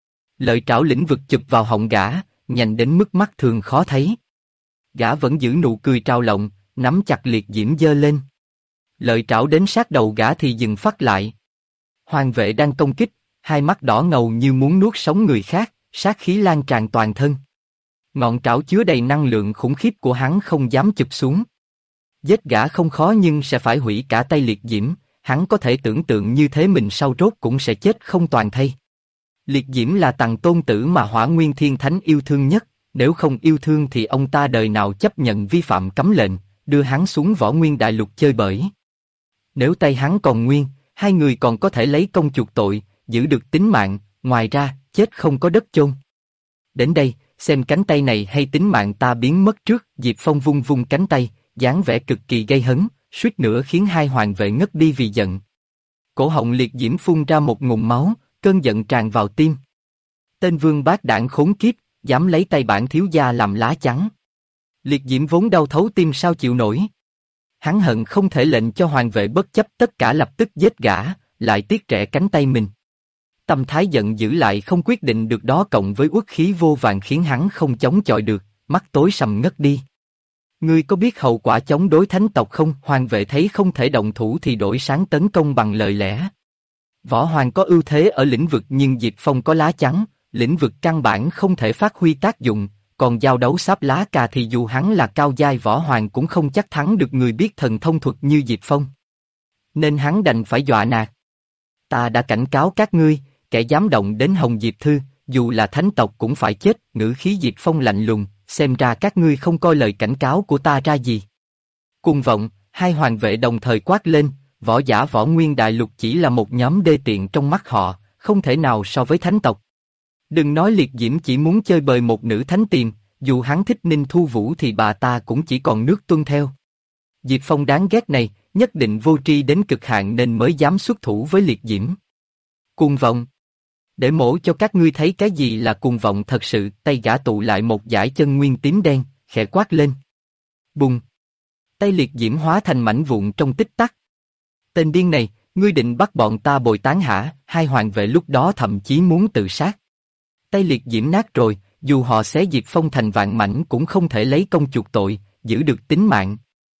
Lợi trảo lĩnh vực chụp vào họng gã, nhanh đến mức mắt thường khó thấy. Gã vẫn giữ nụ cười trao lộng, nắm chặt liệt diễm giơ lên. Lợi trảo đến sát đầu gã thì dừng phát lại. Hoàng vệ đang công kích, hai mắt đỏ ngầu như muốn nuốt sống người khác, sát khí lan tràn toàn thân. Ngọn trảo chứa đầy năng lượng khủng khiếp của hắn không dám chụp xuống. Giết gã không khó nhưng sẽ phải hủy cả tay liệt diễm, hắn có thể tưởng tượng như thế mình sau rốt cũng sẽ chết không toàn thây. Liệt diễm là tầng tôn tử mà Hỏa Nguyên Thiên Thánh yêu thương nhất, nếu không yêu thương thì ông ta đời nào chấp nhận vi phạm cấm lệnh, đưa hắn xuống Võ Nguyên Đại Lục chơi bời. Nếu tay hắn còn nguyên, hai người còn có thể lấy công chuộc tội, giữ được tính mạng, ngoài ra, chết không có đất chôn. Đến đây, xem cánh tay này hay tính mạng ta biến mất trước. Diệp Phong vung vung cánh tay, dáng vẻ cực kỳ gây hấn, suýt nữa khiến hai hoàng vệ ngất đi vì giận. Cổ họng liệt diễm phun ra một ngụm máu, cơn giận tràn vào tim. Tên vương bát đảng khốn kiếp, dám lấy tay bản thiếu gia làm lá chắn. Liệt diễm vốn đau thấu tim sao chịu nổi. Hắn hận không thể lệnh cho hoàng vệ bất chấp tất cả lập tức giết gã, lại tiếc rẻ cánh tay mình. Tâm thái giận dữ lại không quyết định được đó cộng với uất khí vô vàn khiến hắn không chống chọi được, mắt tối sầm ngất đi. Ngươi có biết hậu quả chống đối thánh tộc không? Hoàng vệ thấy không thể động thủ thì đổi sáng tấn công bằng lời lẽ. Võ Hoàng có ưu thế ở lĩnh vực nhưng Diệp Phong có lá chắn, lĩnh vực căn bản không thể phát huy tác dụng, còn giao đấu sáp lá cà thì dù hắn là cao giai Võ Hoàng cũng không chắc thắng được người biết thần thông thuật như Diệp Phong. Nên hắn đành phải dọa nạt. Ta đã cảnh cáo các ngươi, kẻ dám động đến Hồng Diệp Thư, dù là thánh tộc cũng phải chết. Ngữ khí Diệp Phong lạnh lùng, xem ra các ngươi không coi lời cảnh cáo của ta ra gì. Cuồng vọng, hai hoàng vệ đồng thời quát lên, võ giả Võ Nguyên Đại Lục chỉ là một nhóm đê tiện trong mắt họ, không thể nào so với thánh tộc. Đừng nói liệt diễm chỉ muốn chơi bời một nữ thánh tiềm, dù hắn thích Ninh Thu Vũ thì bà ta cũng chỉ còn nước tuân theo. Diệp Phong đáng ghét này, nhất định vô tri đến cực hạn nên mới dám xuất thủ với liệt diễm. Cuồng vọng. Để mổ cho các ngươi thấy cái gì là cuồng vọng thật sự, tay gã tụ lại một dải chân nguyên tím đen, khẽ quát lên. Bùng. Tay liệt diễm hóa thành mảnh vụn trong tích tắc. Tên điên này, ngươi định bắt bọn ta bồi tán hả? Hai hoàng vệ lúc đó thậm chí muốn tự sát. Tay liệt diễm nát rồi, dù họ xé Diệp Phong thành vạn mảnh cũng không thể lấy công chuộc tội, giữ được tính mạng.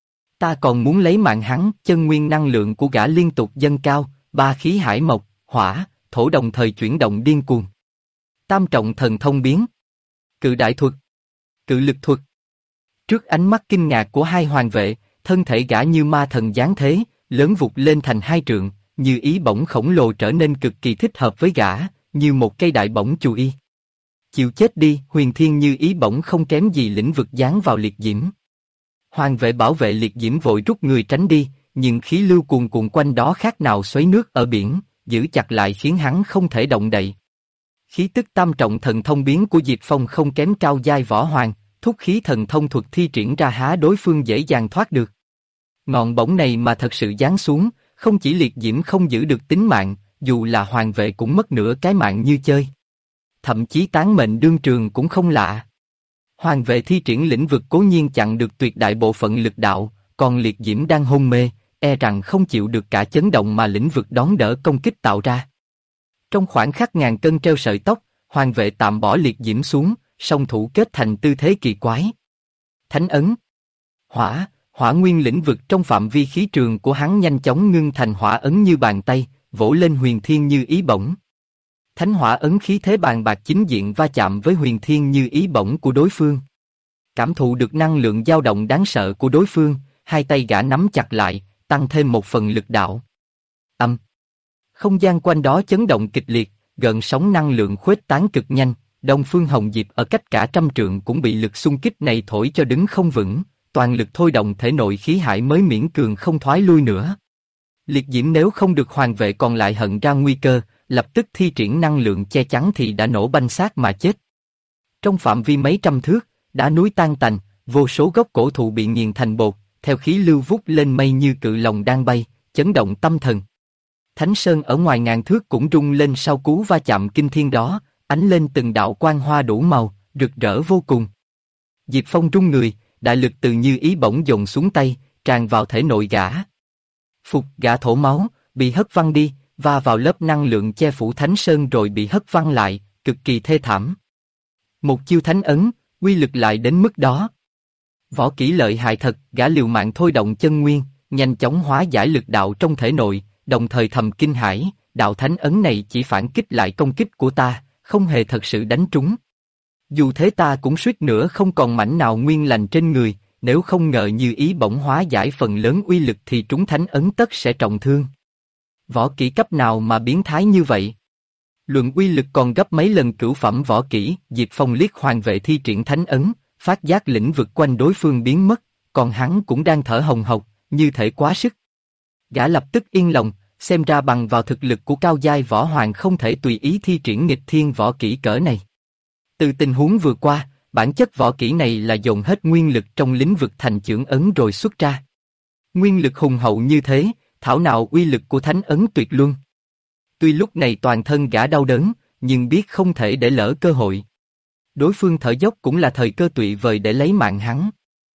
Ta còn muốn lấy mạng hắn. Chân nguyên năng lượng của gã liên tục dâng cao, ba khí hải mộc, hỏa, thổ đồng thời chuyển động điên cuồng. Tam trọng thần thông biến. Cự đại thuật. Cự lực thuật. Trước ánh mắt kinh ngạc của hai hoàng vệ, thân thể gã như ma thần giáng thế, lớn vụt lên thành hai trượng, như ý bổng khổng lồ trở nên cực kỳ thích hợp với gã, như một cây đại bổng chù y. Chịu chết đi. Huyền thiên như ý bổng không kém gì lĩnh vực giáng vào liệt diễm. Hoàng vệ bảo vệ liệt diễm vội rút người tránh đi, nhưng khí lưu cuồn cuộn quanh đó khác nào xoáy nước ở biển, giữ chặt lại khiến hắn không thể động đậy. Khí tức tam trọng thần thông biến của Diệp Phong không kém cao giai Võ Hoàng, thúc khí thần thông thuật thi triển ra há đối phương dễ dàng thoát được. Ngọn bổng này mà thật sự giáng xuống, không chỉ liệt diễm không giữ được tính mạng, dù là hoàng vệ cũng mất nửa cái mạng như chơi. Thậm chí tán mệnh đương trường cũng không lạ. Hoàng vệ thi triển lĩnh vực cố nhiên chặn được tuyệt đại bộ phận lực đạo, còn liệt diễm đang hôn mê, e rằng không chịu được cả chấn động mà lĩnh vực đón đỡ công kích tạo ra. Trong khoảnh khắc ngàn cân treo sợi tóc, hoàng vệ tạm bỏ liệt diễm xuống, song thủ kết thành tư thế kỳ quái. Thánh ấn. Hỏa nguyên lĩnh vực trong phạm vi khí trường của hắn nhanh chóng ngưng thành hỏa ấn như bàn tay, vỗ lên huyền thiên như ý bổng. Thánh hỏa ấn khí thế bàn bạc chính diện va chạm với huyền thiên như ý bổng của đối phương. Cảm thụ được năng lượng dao động đáng sợ của đối phương, hai tay gã nắm chặt lại, tăng thêm một phần lực đạo. Âm. Không gian quanh đó chấn động kịch liệt, gợn sóng năng lượng khuếch tán cực nhanh. Đông Phương Hồng Diệp ở cách cả trăm trượng cũng bị lực xung kích này thổi cho đứng không vững, toàn lực thôi động thể nội khí hải mới miễn cường không thoái lui nữa. Liệt diễm nếu không được hoàng vệ còn lại hận ra nguy cơ, lập tức thi triển năng lượng che chắn thì đã nổ banh xác mà chết. Trong phạm vi mấy trăm thước, đá núi tan tành, vô số gốc cổ thụ bị nghiền thành bột, theo khí lưu vút lên mây như cự long đang bay, chấn động tâm thần. Thánh Sơn ở ngoài ngàn thước cũng rung lên sau cú va chạm kinh thiên đó, ánh lên từng đạo quang hoa đủ màu, rực rỡ vô cùng. Diệp Phong rung người, đại lực từ như ý bổng dồn xuống tay, tràn vào thể nội gã. Phục gã thổ máu, bị hất văng đi, va vào lớp năng lượng che phủ Thánh Sơn rồi bị hất văng lại, cực kỳ thê thảm. Một chiêu thánh ấn, uy lực lại đến mức đó. Võ kỹ lợi hại thật, gã liều mạng thôi động chân nguyên, nhanh chóng hóa giải lực đạo trong thể nội, đồng thời thầm kinh hãi, đạo thánh ấn này chỉ phản kích lại công kích của ta, không hề thật sự đánh trúng. Dù thế ta cũng suýt nữa không còn mảnh nào nguyên lành trên người, Nếu không ngờ như ý bổng hóa giải phần lớn uy lực thì trúng thánh ấn tất sẽ trọng thương. Võ kỹ cấp nào mà biến thái như vậy? Luận uy lực còn gấp mấy lần cửu phẩm võ kỹ. Diệp Phong liếc Hoàng Vệ thi triển thánh ấn, phát giác lĩnh vực quanh đối phương biến mất, còn hắn cũng đang thở hồng hộc, như thể quá sức. Gã lập tức yên lòng, xem ra bằng vào thực lực của cao giai võ hoàng không thể tùy ý thi triển nghịch thiên võ kỹ cỡ này. Từ tình huống vừa qua, bản chất võ kỹ này là dồn hết nguyên lực trong lĩnh vực thành chưởng ấn rồi xuất ra. Nguyên lực hùng hậu như thế, thảo nào uy lực của thánh ấn tuyệt luân. Tuy lúc này toàn thân gã đau đớn, nhưng biết không thể để lỡ cơ hội. Đối phương thở dốc cũng là thời cơ tuyệt vời để lấy mạng hắn.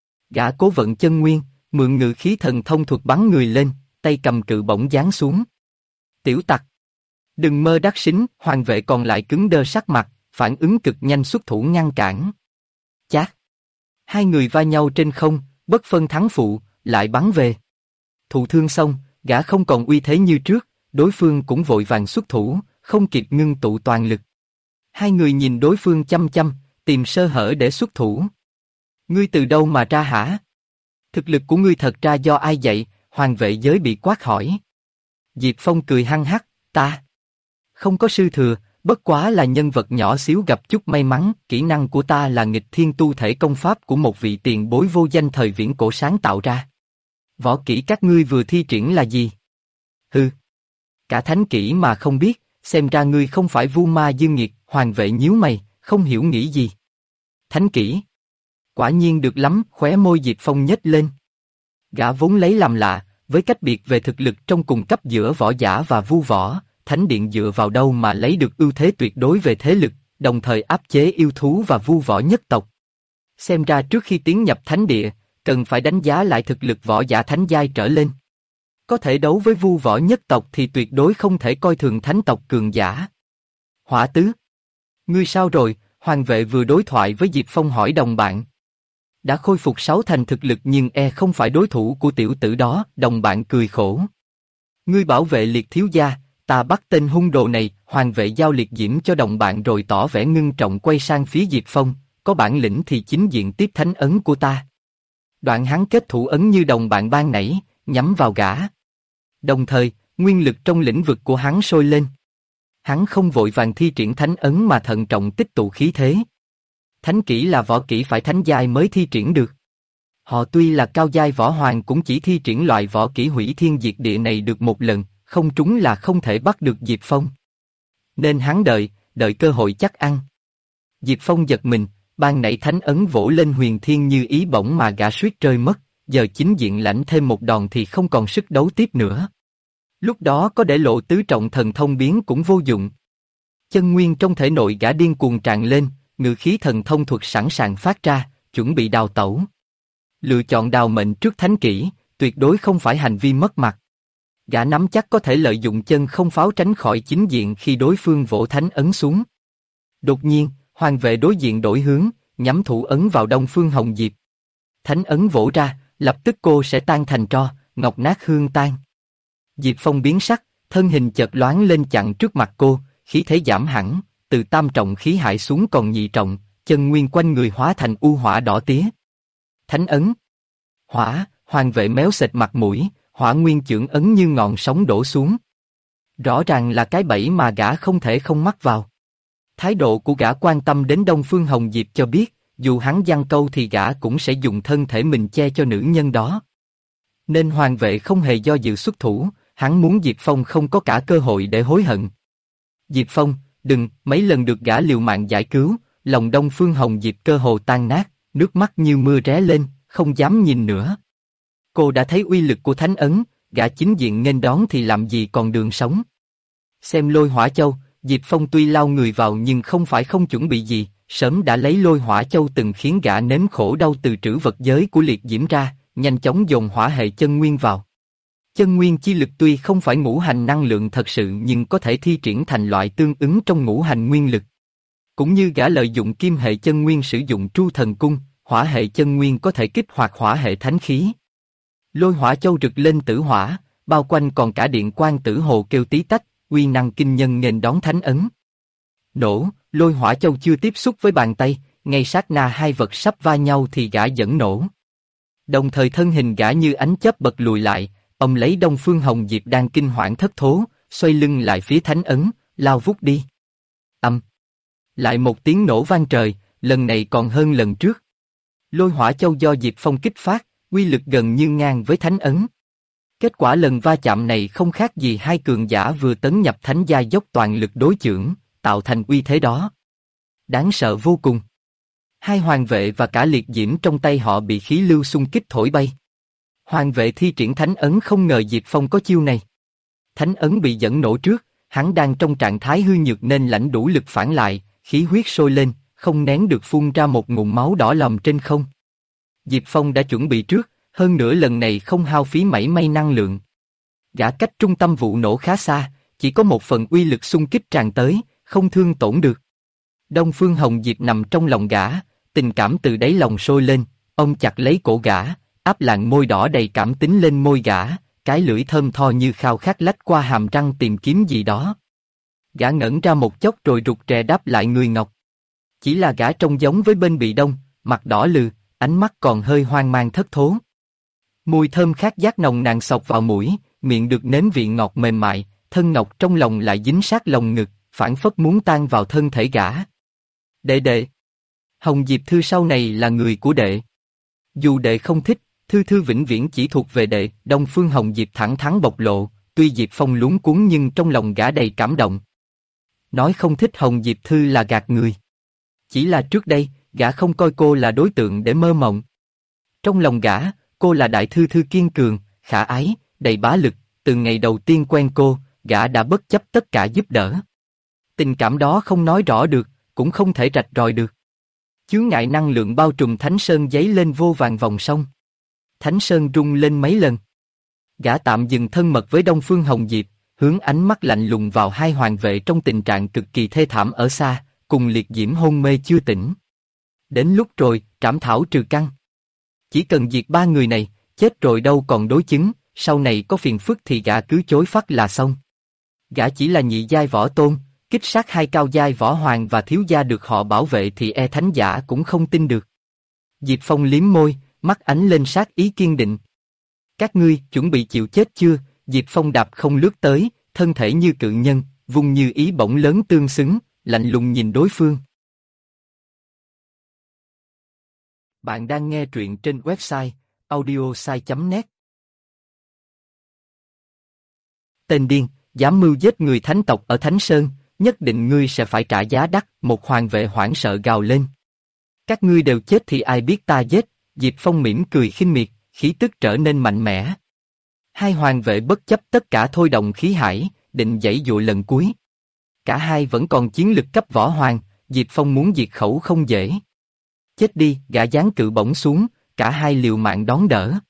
Gã cố vận chân nguyên, mượn ngự khí thần thông thuật bắn người lên, tay cầm cự bổng giáng xuống. Tiểu tặc! Đừng mơ đắc xính. Hoàng Vệ còn lại cứng đơ sắc mặt, phản ứng cực nhanh xuất thủ ngăn cản. Chát! Hai người va nhau trên không, bất phân thắng phụ, lại bắn về. Thụ thương xong, gã không còn uy thế như trước, đối phương cũng vội vàng xuất thủ, không kịp ngưng tụ toàn lực. Hai người nhìn đối phương chăm chăm, tìm sơ hở để xuất thủ. Ngươi từ đâu mà ra hả? Thực lực của ngươi thật ra do ai dạy? Hoàng Vệ giới bị quát hỏi. Diệp Phong cười hăng hắc, ta không có sư thừa, bất quá là nhân vật nhỏ xíu gặp chút may mắn. Kỹ năng của ta là nghịch thiên tu thể công pháp của một vị tiền bối vô danh thời viễn cổ sáng tạo ra. Võ kỹ các ngươi vừa thi triển là gì? Hừ, cả thánh kỹ mà không biết, xem ra ngươi không phải vu ma dương nghiệt. Hoàng Vệ nhíu mày, không hiểu nghĩ gì. Thánh kỹ? Quả nhiên được lắm. Khóe môi Diệp Phong nhếch lên. Gã vốn lấy làm lạ, với cách biệt về thực lực trong cùng cấp giữa võ giả và vu võ, thánh điện dựa vào đâu mà lấy được ưu thế tuyệt đối về thế lực, đồng thời áp chế yêu thú và vu võ nhất tộc. Xem ra trước khi tiến nhập thánh địa, cần phải đánh giá lại thực lực võ giả thánh giai trở lên. Có thể đấu với vu võ nhất tộc thì tuyệt đối không thể coi thường thánh tộc cường giả. Hỏa tứ! Ngươi sao rồi? Hoàng Vệ vừa đối thoại với Diệp Phong hỏi đồng bạn. Đã khôi phục 6 thành thực lực nhưng không phải đối thủ của tiểu tử đó. Đồng bạn cười khổ. Ngươi bảo vệ Liệt thiếu gia, ta bắt tên hung đồ này. Hoàng Vệ giao liệt diễm cho đồng bạn rồi tỏ vẻ ngưng trọng quay sang phía Diệp Phong. Có bản lĩnh thì chính diện tiếp thánh ấn của ta. Đoạn hắn kết thủ ấn như đồng bạn ban nãy, nhắm vào gã. Đồng thời, nguyên lực trong lĩnh vực của hắn sôi lên. Hắn không vội vàng thi triển thánh ấn mà thận trọng tích tụ khí thế. Thánh kỹ là võ kỹ phải thánh giai mới thi triển được. Họ tuy là cao giai võ hoàng cũng chỉ thi triển loại võ kỹ hủy thiên diệt địa này được một lần, không trúng là không thể bắt được Diệp Phong. Nên hắn đợi cơ hội chắc ăn. Diệp Phong giật mình, ban nãy thánh ấn vỗ lên huyền thiên như ý bổng mà gã suýt rơi mất, giờ chính diện lãnh thêm một đòn thì không còn sức đấu tiếp nữa. Lúc đó có để lộ tứ trọng thần thông biến cũng vô dụng. Chân nguyên trong thể nội gã điên cuồng tràn lên, ngự khí thần thông thuật sẵn sàng phát ra, chuẩn bị đào tẩu. Lựa chọn đào mệnh trước thánh kỹ, tuyệt đối không phải hành vi mất mặt. Gã nắm chắc có thể lợi dụng chân không pháo tránh khỏi chính diện khi đối phương vỗ thánh ấn xuống. Đột nhiên, Hoàng Vệ đối diện đổi hướng, nhắm thủ ấn vào Đông Phương Hồng Diệp. Thánh ấn vỗ ra, lập tức cô sẽ tan thành tro, ngọc nát hương tan. Diệp Phong biến sắc, thân hình chợt loáng lên chặn trước mặt cô, khí thế giảm hẳn, từ tam trọng khí hải xuống còn nhị trọng, chân nguyên quanh người hóa thành u hỏa đỏ tía. Thánh ấn. Hỏa! Hoàng Vệ méo sệt mặt mũi, hỏa nguyên chưởng ấn như ngọn sóng đổ xuống. Rõ ràng là cái bẫy mà gã không thể không mắc vào. Thái độ của gã quan tâm đến Đông Phương Hồng Diệp cho biết, dù hắn giăng câu thì gã cũng sẽ dùng thân thể mình che cho nữ nhân đó. Nên Hoàng Vệ không hề do dự xuất thủ, hắn muốn Diệp Phong không có cả cơ hội để hối hận. Diệp Phong, đừng! Mấy lần được gã liều mạng giải cứu, lòng Đông Phương Hồng Diệp cơ hồ tan nát, nước mắt như mưa ré lên, không dám nhìn nữa. Cô đã thấy uy lực của thánh ấn, gã chính diện nghênh đón thì làm gì còn đường sống. Xem Lôi Hỏa Châu, Diệp Phong tuy lao người vào nhưng không phải không chuẩn bị gì, sớm đã lấy Lôi Hỏa Châu từng khiến gã nếm khổ đau từ trữ vật giới của liệt diễm ra, nhanh chóng dồn hỏa hệ chân nguyên vào. Chân nguyên chi lực tuy không phải ngũ hành năng lượng thật sự nhưng có thể thi triển thành loại tương ứng trong ngũ hành nguyên lực. Cũng như gã lợi dụng kim hệ chân nguyên sử dụng Tru Thần Cung, hỏa hệ chân nguyên có thể kích hoạt hỏa hệ thánh khí. Lôi Hỏa Châu rực lên tử hỏa, bao quanh còn cả điện quang tử hồ kêu tí tách, uy năng kinh nhân nghênh đón thánh ấn. Nổ! Lôi Hỏa Châu chưa tiếp xúc với bàn tay, ngay sát na hai vật sắp va nhau thì gã dẫn nổ. Đồng thời thân hình gã như ánh chớp bật lùi lại, ông lấy Đông Phương Hồng Diệp đang kinh hoảng thất thố, xoay lưng lại phía thánh ấn, lao vút đi. Lại một tiếng nổ vang trời, lần này còn hơn lần trước. Lôi hỏa châu do Diệp Phong kích phát, uy lực gần như ngang với thánh ấn. Kết quả lần va chạm này không khác gì hai cường giả vừa tấn nhập thánh giai dốc toàn lực đối chưởng, tạo thành uy thế đó. Đáng sợ vô cùng. Hai hoàng vệ và cả liệt diễm trong tay họ bị khí lưu xung kích thổi bay. Hoàng vệ thi triển thánh ấn không ngờ Diệp Phong có chiêu này. Thánh ấn bị dẫn nổ trước, hắn đang trong trạng thái hư nhược nên lãnh đủ lực phản lại, khí huyết sôi lên, không nén được phun ra một ngụm máu đỏ lòm trên không. Diệp Phong đã chuẩn bị trước, hơn nữa lần này không hao phí mảy may năng lượng. Gã cách trung tâm vụ nổ khá xa, chỉ có một phần uy lực xung kích tràn tới, không thương tổn được. Đông Phương Hồng Diệp nằm trong lòng gã, tình cảm từ đáy lòng sôi lên, ông chặt lấy cổ gã, áp làn môi đỏ đầy cảm tính lên môi gã, cái lưỡi thơm tho như khao khát lách qua hàm răng tìm kiếm gì đó. Gã ngẩn ra một chốc rồi rụt rè đáp lại người ngọc. Chỉ là gã trông giống với bên bị đông, mặt đỏ lừ, ánh mắt còn hơi hoang mang thất thố. Mùi thơm khát giác nồng nàn xộc vào mũi, miệng được nếm vị ngọt mềm mại, thân ngọc trong lòng lại dính sát lồng ngực, phảng phất muốn tan vào thân thể gã. Đệ. Hồng Diệp Thư sau này là người của đệ. Dù đệ không thích, Thư vĩnh viễn chỉ thuộc về đệ. Đông Phương Hồng Diệp thẳng thắn bộc lộ, tuy Diệp Phong luống cuống nhưng trong lòng gã đầy cảm động. Nói không thích Hồng Diệp Thư là gạt người. Chỉ là trước đây, gã không coi cô là đối tượng để mơ mộng. Trong lòng gã, cô là đại thư kiên cường, khả ái, đầy bá lực, từ ngày đầu tiên quen cô, gã đã bất chấp tất cả giúp đỡ. Tình cảm đó không nói rõ được, cũng không thể rạch ròi được. Chướng ngại năng lượng bao trùm Thánh Sơn dấy lên vô vàn vòng sông. Thánh Sơn rung lên mấy lần. Gã tạm dừng thân mật với Đông Phương Hồng Diệp, hướng ánh mắt lạnh lùng vào hai hoàng vệ trong tình trạng cực kỳ thê thảm ở xa, cùng liệt diễm hôn mê chưa tỉnh. Đến lúc rồi, trảm thảo trừ căn. Chỉ cần diệt ba người này, chết rồi đâu còn đối chứng, sau này có phiền phức thì gã cứ chối phắt là xong. Gã chỉ là nhị giai võ tôn, kích sát hai cao giai võ hoàng và thiếu gia được họ bảo vệ thì e thánh giả cũng không tin được. Diệp Phong liếm môi, mắt ánh lên sát ý kiên định. Các ngươi chuẩn bị chịu chết chưa? Diệp Phong đạp không lướt tới, thân thể như cự nhân, vung như ý bổng lớn tương xứng, lạnh lùng nhìn đối phương. Bạn đang nghe truyện trên website audiosai.net. Tên điên, dám mưu giết người thánh tộc ở Thánh Sơn, nhất định ngươi sẽ phải trả giá đắt. Một hoàng vệ hoảng sợ gào lên. Các ngươi đều chết thì ai biết ta giết? Diệp Phong mỉm cười khinh miệt, khí tức trở nên mạnh mẽ. Hai hoàng vệ bất chấp tất cả thôi động khí hải, định giãy dụa lần cuối. Cả hai vẫn còn chiến lực cấp võ hoàng, Diệp Phong muốn diệt khẩu không dễ. Chết đi, gã giáng cự bổng xuống, cả hai liều mạng đón đỡ.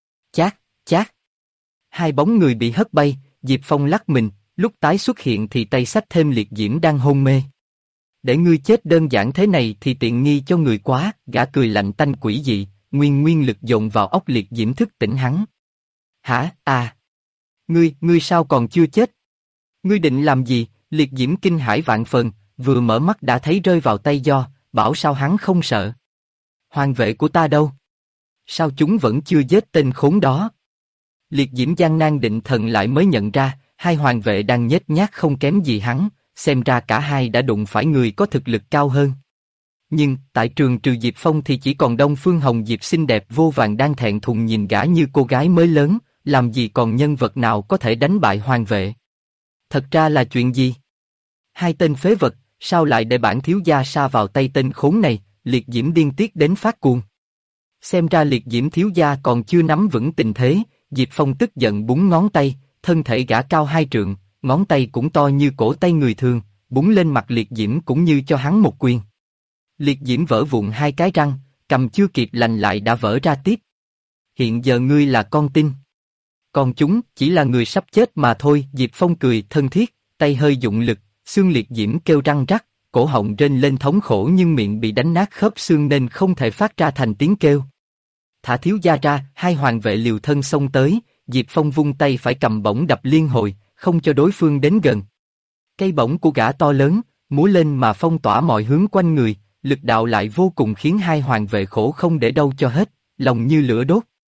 Chát. Hai bóng người bị hất bay, Diệp Phong lắc mình, lúc tái xuất hiện thì tay xách thêm liệt diễm đang hôn mê. Để ngươi chết đơn giản thế này thì tiện nghi cho người quá, gã cười lạnh tanh quỷ dị, nguyên lực dồn vào óc liệt diễm thức tỉnh hắn. Hả? À! Ngươi sao còn chưa chết? Ngươi định làm gì? Liệt diễm kinh hãi vạn phần, vừa mở mắt đã thấy rơi vào tay Do, bảo sao hắn không sợ. Hoàng vệ của ta đâu? Sao chúng vẫn chưa giết tên khốn đó? Liệt diễm gian nan định thần lại mới nhận ra, hai hoàng vệ đang nhếch nhác không kém gì hắn, xem ra cả hai đã đụng phải người có thực lực cao hơn. Nhưng, tại trường trừ Diệp Phong thì chỉ còn Đông Phương Hồng Diệp xinh đẹp vô vàng đang thẹn thùng nhìn gã như cô gái mới lớn, làm gì còn nhân vật nào có thể đánh bại hoàng vệ. Thật ra là chuyện gì? Hai tên phế vật, sao lại để bản thiếu gia sa vào tay tên khốn này? Liệt diễm điên tiết đến phát cuồng. Xem ra liệt diễm thiếu gia còn chưa nắm vững tình thế, Diệp Phong tức giận búng ngón tay, thân thể gã cao 2 trượng, ngón tay cũng to như cổ tay người thường, búng lên mặt liệt diễm cũng như cho hắn một quyền. Liệt diễm vỡ vụn 2 cái răng, cầm chưa kịp lành lại đã vỡ ra tiếp. Hiện giờ ngươi là con tin. Còn chúng chỉ là người sắp chết mà thôi. Diệp Phong cười thân thiết, tay hơi dụng lực, xương liệt diễm kêu răng rắc, cổ họng rên lên thống khổ nhưng miệng bị đánh nát khớp xương nên không thể phát ra thành tiếng kêu. Thả thiếu gia ra, hai hoàng vệ liều thân xông tới, Diệp Phong vung tay phải cầm bổng đập liên hồi, không cho đối phương đến gần. Cây bổng của gã to lớn, múa lên mà phong tỏa mọi hướng quanh người, lực đạo lại vô cùng khiến hai hoàng vệ khổ không để đâu cho hết, lòng như lửa đốt.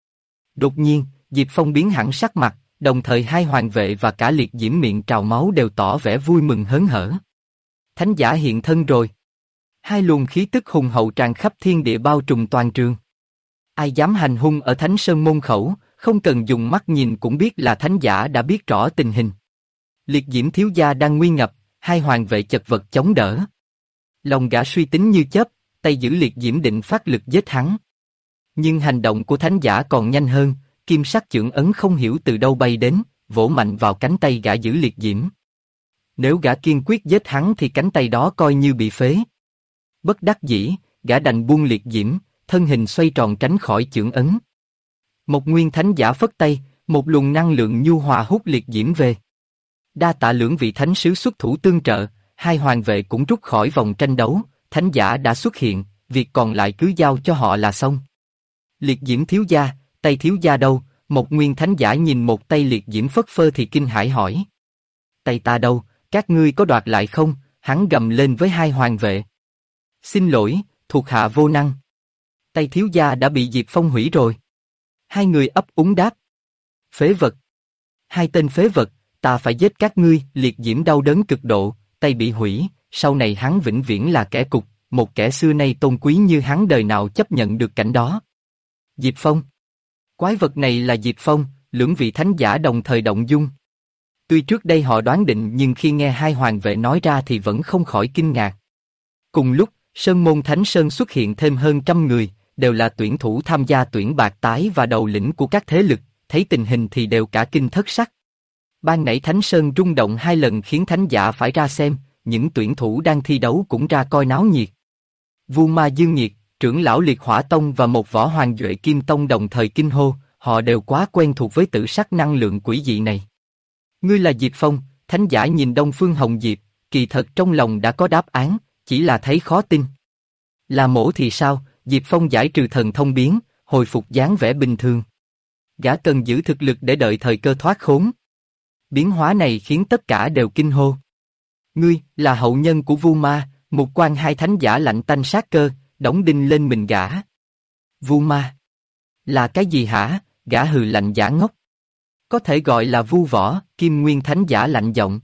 Đột nhiên, Diệp Phong biến hẳn sắc mặt, đồng thời hai hoàng vệ và cả liệt diễm miệng trào máu đều tỏ vẻ vui mừng hớn hở. Thánh giả hiện thân rồi. Hai luồng khí tức hùng hậu tràn khắp thiên địa bao trùm toàn trường. Ai dám hành hung ở Thánh Sơn môn khẩu, không cần dùng mắt nhìn cũng biết là thánh giả đã biết rõ tình hình. Liệt diễm thiếu gia đang nguy ngập, hai hoàng vệ chật vật chống đỡ. Lòng gã suy tính như chớp, tay giữ liệt diễm định phát lực giết hắn. Nhưng hành động của thánh giả còn nhanh hơn, kim sắc chưởng ấn không hiểu từ đâu bay đến, vỗ mạnh vào cánh tay gã giữ liệt diễm. Nếu gã kiên quyết giết hắn thì cánh tay đó coi như bị phế. Bất đắc dĩ, gã đành buông liệt diễm, thân hình xoay tròn tránh khỏi chưởng ấn. Một nguyên thánh giả phất tay, một luồng năng lượng nhu hòa hút liệt diễm về. Đa tạ lưỡng vị thánh sứ xuất thủ tương trợ, hai hoàng vệ cũng rút khỏi vòng tranh đấu, thánh giả đã xuất hiện, việc còn lại cứ giao cho họ là xong. Liệt diễm thiếu gia, tay thiếu gia đâu? Một nguyên thánh giả nhìn một tay liệt diễm phất phơ thì kinh hãi hỏi. Tay ta đâu, các ngươi có đoạt lại không? Hắn gầm lên với hai hoàng vệ. Xin lỗi, thuộc hạ vô năng. Tay thiếu gia đã bị Diệp Phong hủy rồi. Hai người ấp úng đáp. Phế vật. Hai tên phế vật, ta phải giết các ngươi. Liệt diễm đau đớn cực độ, tay bị hủy, sau này hắn vĩnh viễn là kẻ cục, một kẻ xưa nay tôn quý như hắn đời nào chấp nhận được cảnh đó. Diệp Phong. Quái vật này là Diệp Phong, lưỡng vị thánh giả đồng thời động dung. Tuy trước đây họ đoán định nhưng khi nghe hai hoàng vệ nói ra thì vẫn không khỏi kinh ngạc. Cùng lúc, Sơn môn Thánh Sơn xuất hiện thêm hơn 100 người, đều là tuyển thủ tham gia tuyển bạc tái và đầu lĩnh của các thế lực, thấy tình hình thì đều cả kinh thất sắc. Ban nãy Thánh Sơn rung động 2 lần khiến thánh giả phải ra xem, những tuyển thủ đang thi đấu cũng ra coi náo nhiệt. Vu Ma Dương Nhiệt, trưởng lão Liệt Hỏa Tông và một võ hoàng Duệ Kim Tông đồng thời kinh hô, họ đều quá quen thuộc với tự sắc năng lượng quỷ dị này. Ngươi là Diệp Phong, thánh giả nhìn Đông Phương Hồng Diệp, kỳ thật trong lòng đã có đáp án, chỉ là thấy khó tin. Là mổ thì sao? Diệp Phong giải trừ thần thông biến, hồi phục dáng vẻ bình thường. Gã cần giữ thực lực để đợi thời cơ thoát khốn. Biến hóa này khiến tất cả đều kinh hô. Ngươi là hậu nhân của Vu Ma, một quan hai thánh giả lạnh tanh sát cơ, đóng đinh lên mình gã. Vu Ma là cái gì hả? Gã hừ lạnh giả ngốc. Có thể gọi là Vu Võ, Kim Nguyên thánh giả lạnh giọng.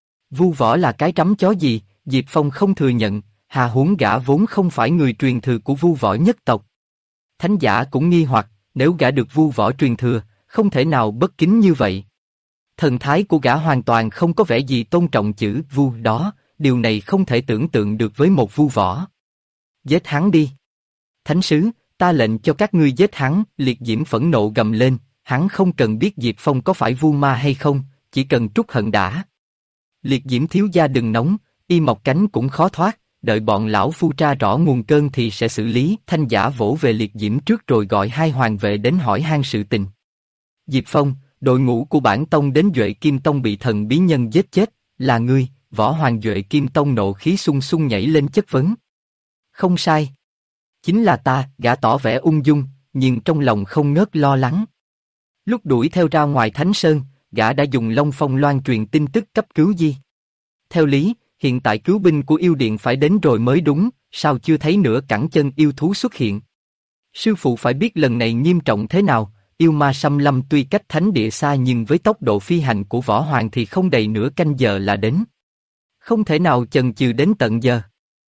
Vu Võ là cái trắm chó gì? Diệp Phong không thừa nhận, hà huống gã vốn không phải người truyền thừa của Vu Võ nhất tộc. Thánh giả cũng nghi hoặc, nếu gã được Vu Võ truyền thừa, không thể nào bất kính như vậy. Thần thái của gã hoàn toàn không có vẻ gì tôn trọng chữ Vu đó, điều này không thể tưởng tượng được với một Vu Võ. Giết hắn đi. Thánh sứ, ta lệnh cho các ngươi giết hắn. Liệt diễm phẫn nộ gầm lên, hắn không cần biết Diệp Phong có phải Vu Ma hay không, chỉ cần trút hận đã. Liệt diễm thiếu gia đừng nóng, y mọc cánh cũng khó thoát, đợi bọn lão phu tra rõ nguồn cơn thì sẽ xử lý. Thanh giả vỗ về liệt diễm trước rồi gọi hai hoàng vệ đến hỏi han sự tình. Diệp Phong, đội ngũ của bản tông đến Duệ Kim Tông bị thần bí nhân giết chết, là ngươi? Võ hoàng Duệ Kim Tông nộ khí sung sung nhảy lên chất vấn. Không sai. Chính là ta. Gã tỏ vẻ ung dung, nhưng trong lòng không ngớt lo lắng. Lúc đuổi theo ra ngoài Thánh Sơn, gã đã dùng Long Phong loan truyền tin tức cấp cứu Di. Theo lý, hiện tại cứu binh của yêu điện phải đến rồi mới đúng, sao chưa thấy nửa cẳng chân yêu thú xuất hiện? Sư phụ phải biết lần này nghiêm trọng thế nào, yêu ma xâm lâm tuy cách thánh địa xa nhưng với tốc độ phi hành của võ hoàng thì không đầy nửa canh giờ là đến. Không thể nào chần chừ đến tận giờ.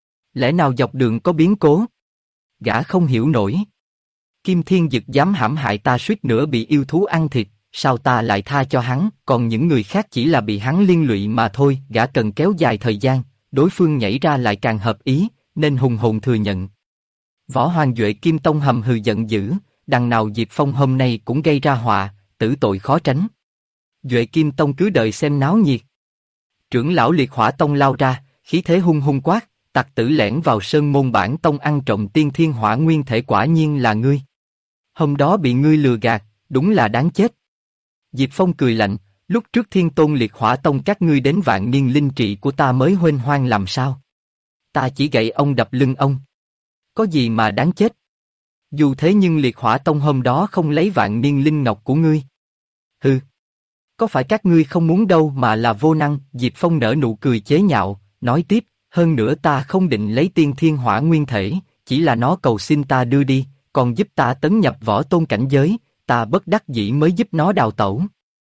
Lẽ nào dọc đường có biến cố? Gã không hiểu nổi. Kim Thiên Dực dám hãm hại ta suýt nữa bị yêu thú ăn thịt, sao ta lại tha cho hắn, còn những người khác chỉ là bị hắn liên lụy mà thôi. Gã cần kéo dài thời gian, đối phương nhảy ra lại càng hợp ý, nên hùng hồn thừa nhận. Võ hoàng Duệ Kim Tông hầm hừ giận dữ, đằng nào Diệp Phong hôm nay cũng gây ra họa, tử tội khó tránh. Duệ Kim Tông cứ đợi xem náo nhiệt. Trưởng lão Liệt Hỏa Tông lao ra, khí thế hung hung quát, tặc tử lẻn vào sơn môn bản tông ăn trộm tiên thiên hỏa nguyên thể, quả nhiên là ngươi. Hôm đó bị ngươi lừa gạt, đúng là đáng chết. Diệp Phong cười lạnh, lúc trước Thiên Tôn Liệt Hỏa Tông các ngươi đến vạn niên linh trị của ta mới huênh hoang làm sao? Ta chỉ gậy ông đập lưng ông. Có gì mà đáng chết? Dù thế nhưng Liệt Hỏa Tông hôm đó không lấy vạn niên linh ngọc của ngươi. Hừ. Có phải các ngươi không muốn đâu mà là vô năng? Diệp Phong nở nụ cười chế nhạo, nói tiếp, hơn nữa ta không định lấy tiên thiên hỏa nguyên thể, chỉ là nó cầu xin ta đưa đi, còn giúp ta tấn nhập võ tôn cảnh giới, ta bất đắc dĩ mới giúp nó đào tẩu.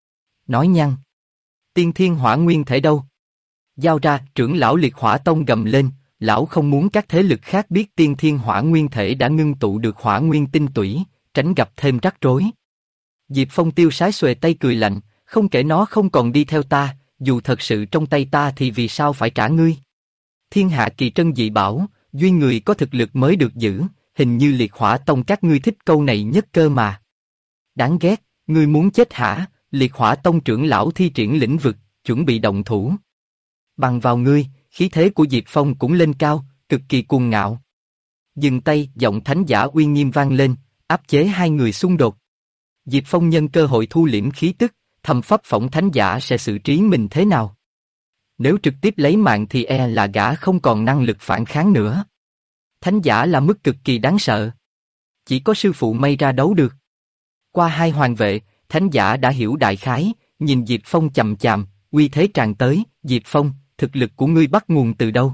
Nói nhăng. Tiên thiên hỏa nguyên thể đâu? Giao ra, trưởng lão liệt hỏa tông gầm lên, lão không muốn các thế lực khác biết tiên thiên hỏa nguyên thể đã ngưng tụ được hỏa nguyên tinh tủy, tránh gặp thêm rắc rối. Diệp Phong tiêu sái xuề tay cười lạnh, không kể nó không còn đi theo ta, dù thật sự trong tay ta thì vì sao phải trả ngươi? Thiên hạ kỳ trân dị bảo, duy người có thực lực mới được giữ, hình như liệt hỏa tông các ngươi thích câu này nhất cơ mà. Đáng ghét, ngươi muốn chết hả? Liệt hỏa tông trưởng lão thi triển lĩnh vực, chuẩn bị động thủ. Bằng vào ngươi, khí thế của Diệp Phong cũng lên cao, cực kỳ cuồng ngạo. Dừng tay, giọng thánh giả uy nghiêm vang lên, áp chế hai người xung đột. Diệp Phong nhân cơ hội thu liễm khí tức, thầm phấp phỏng thánh giả sẽ xử trí mình thế nào. Nếu trực tiếp lấy mạng thì là gã không còn năng lực phản kháng nữa. Thánh giả là mức cực kỳ đáng sợ. Chỉ có sư phụ may ra đấu được. Qua hai hoàng vệ, thánh giả đã hiểu đại khái, nhìn Diệp Phong chằm chằm, uy thế tràn tới. Diệp Phong, thực lực của ngươi bắt nguồn từ đâu?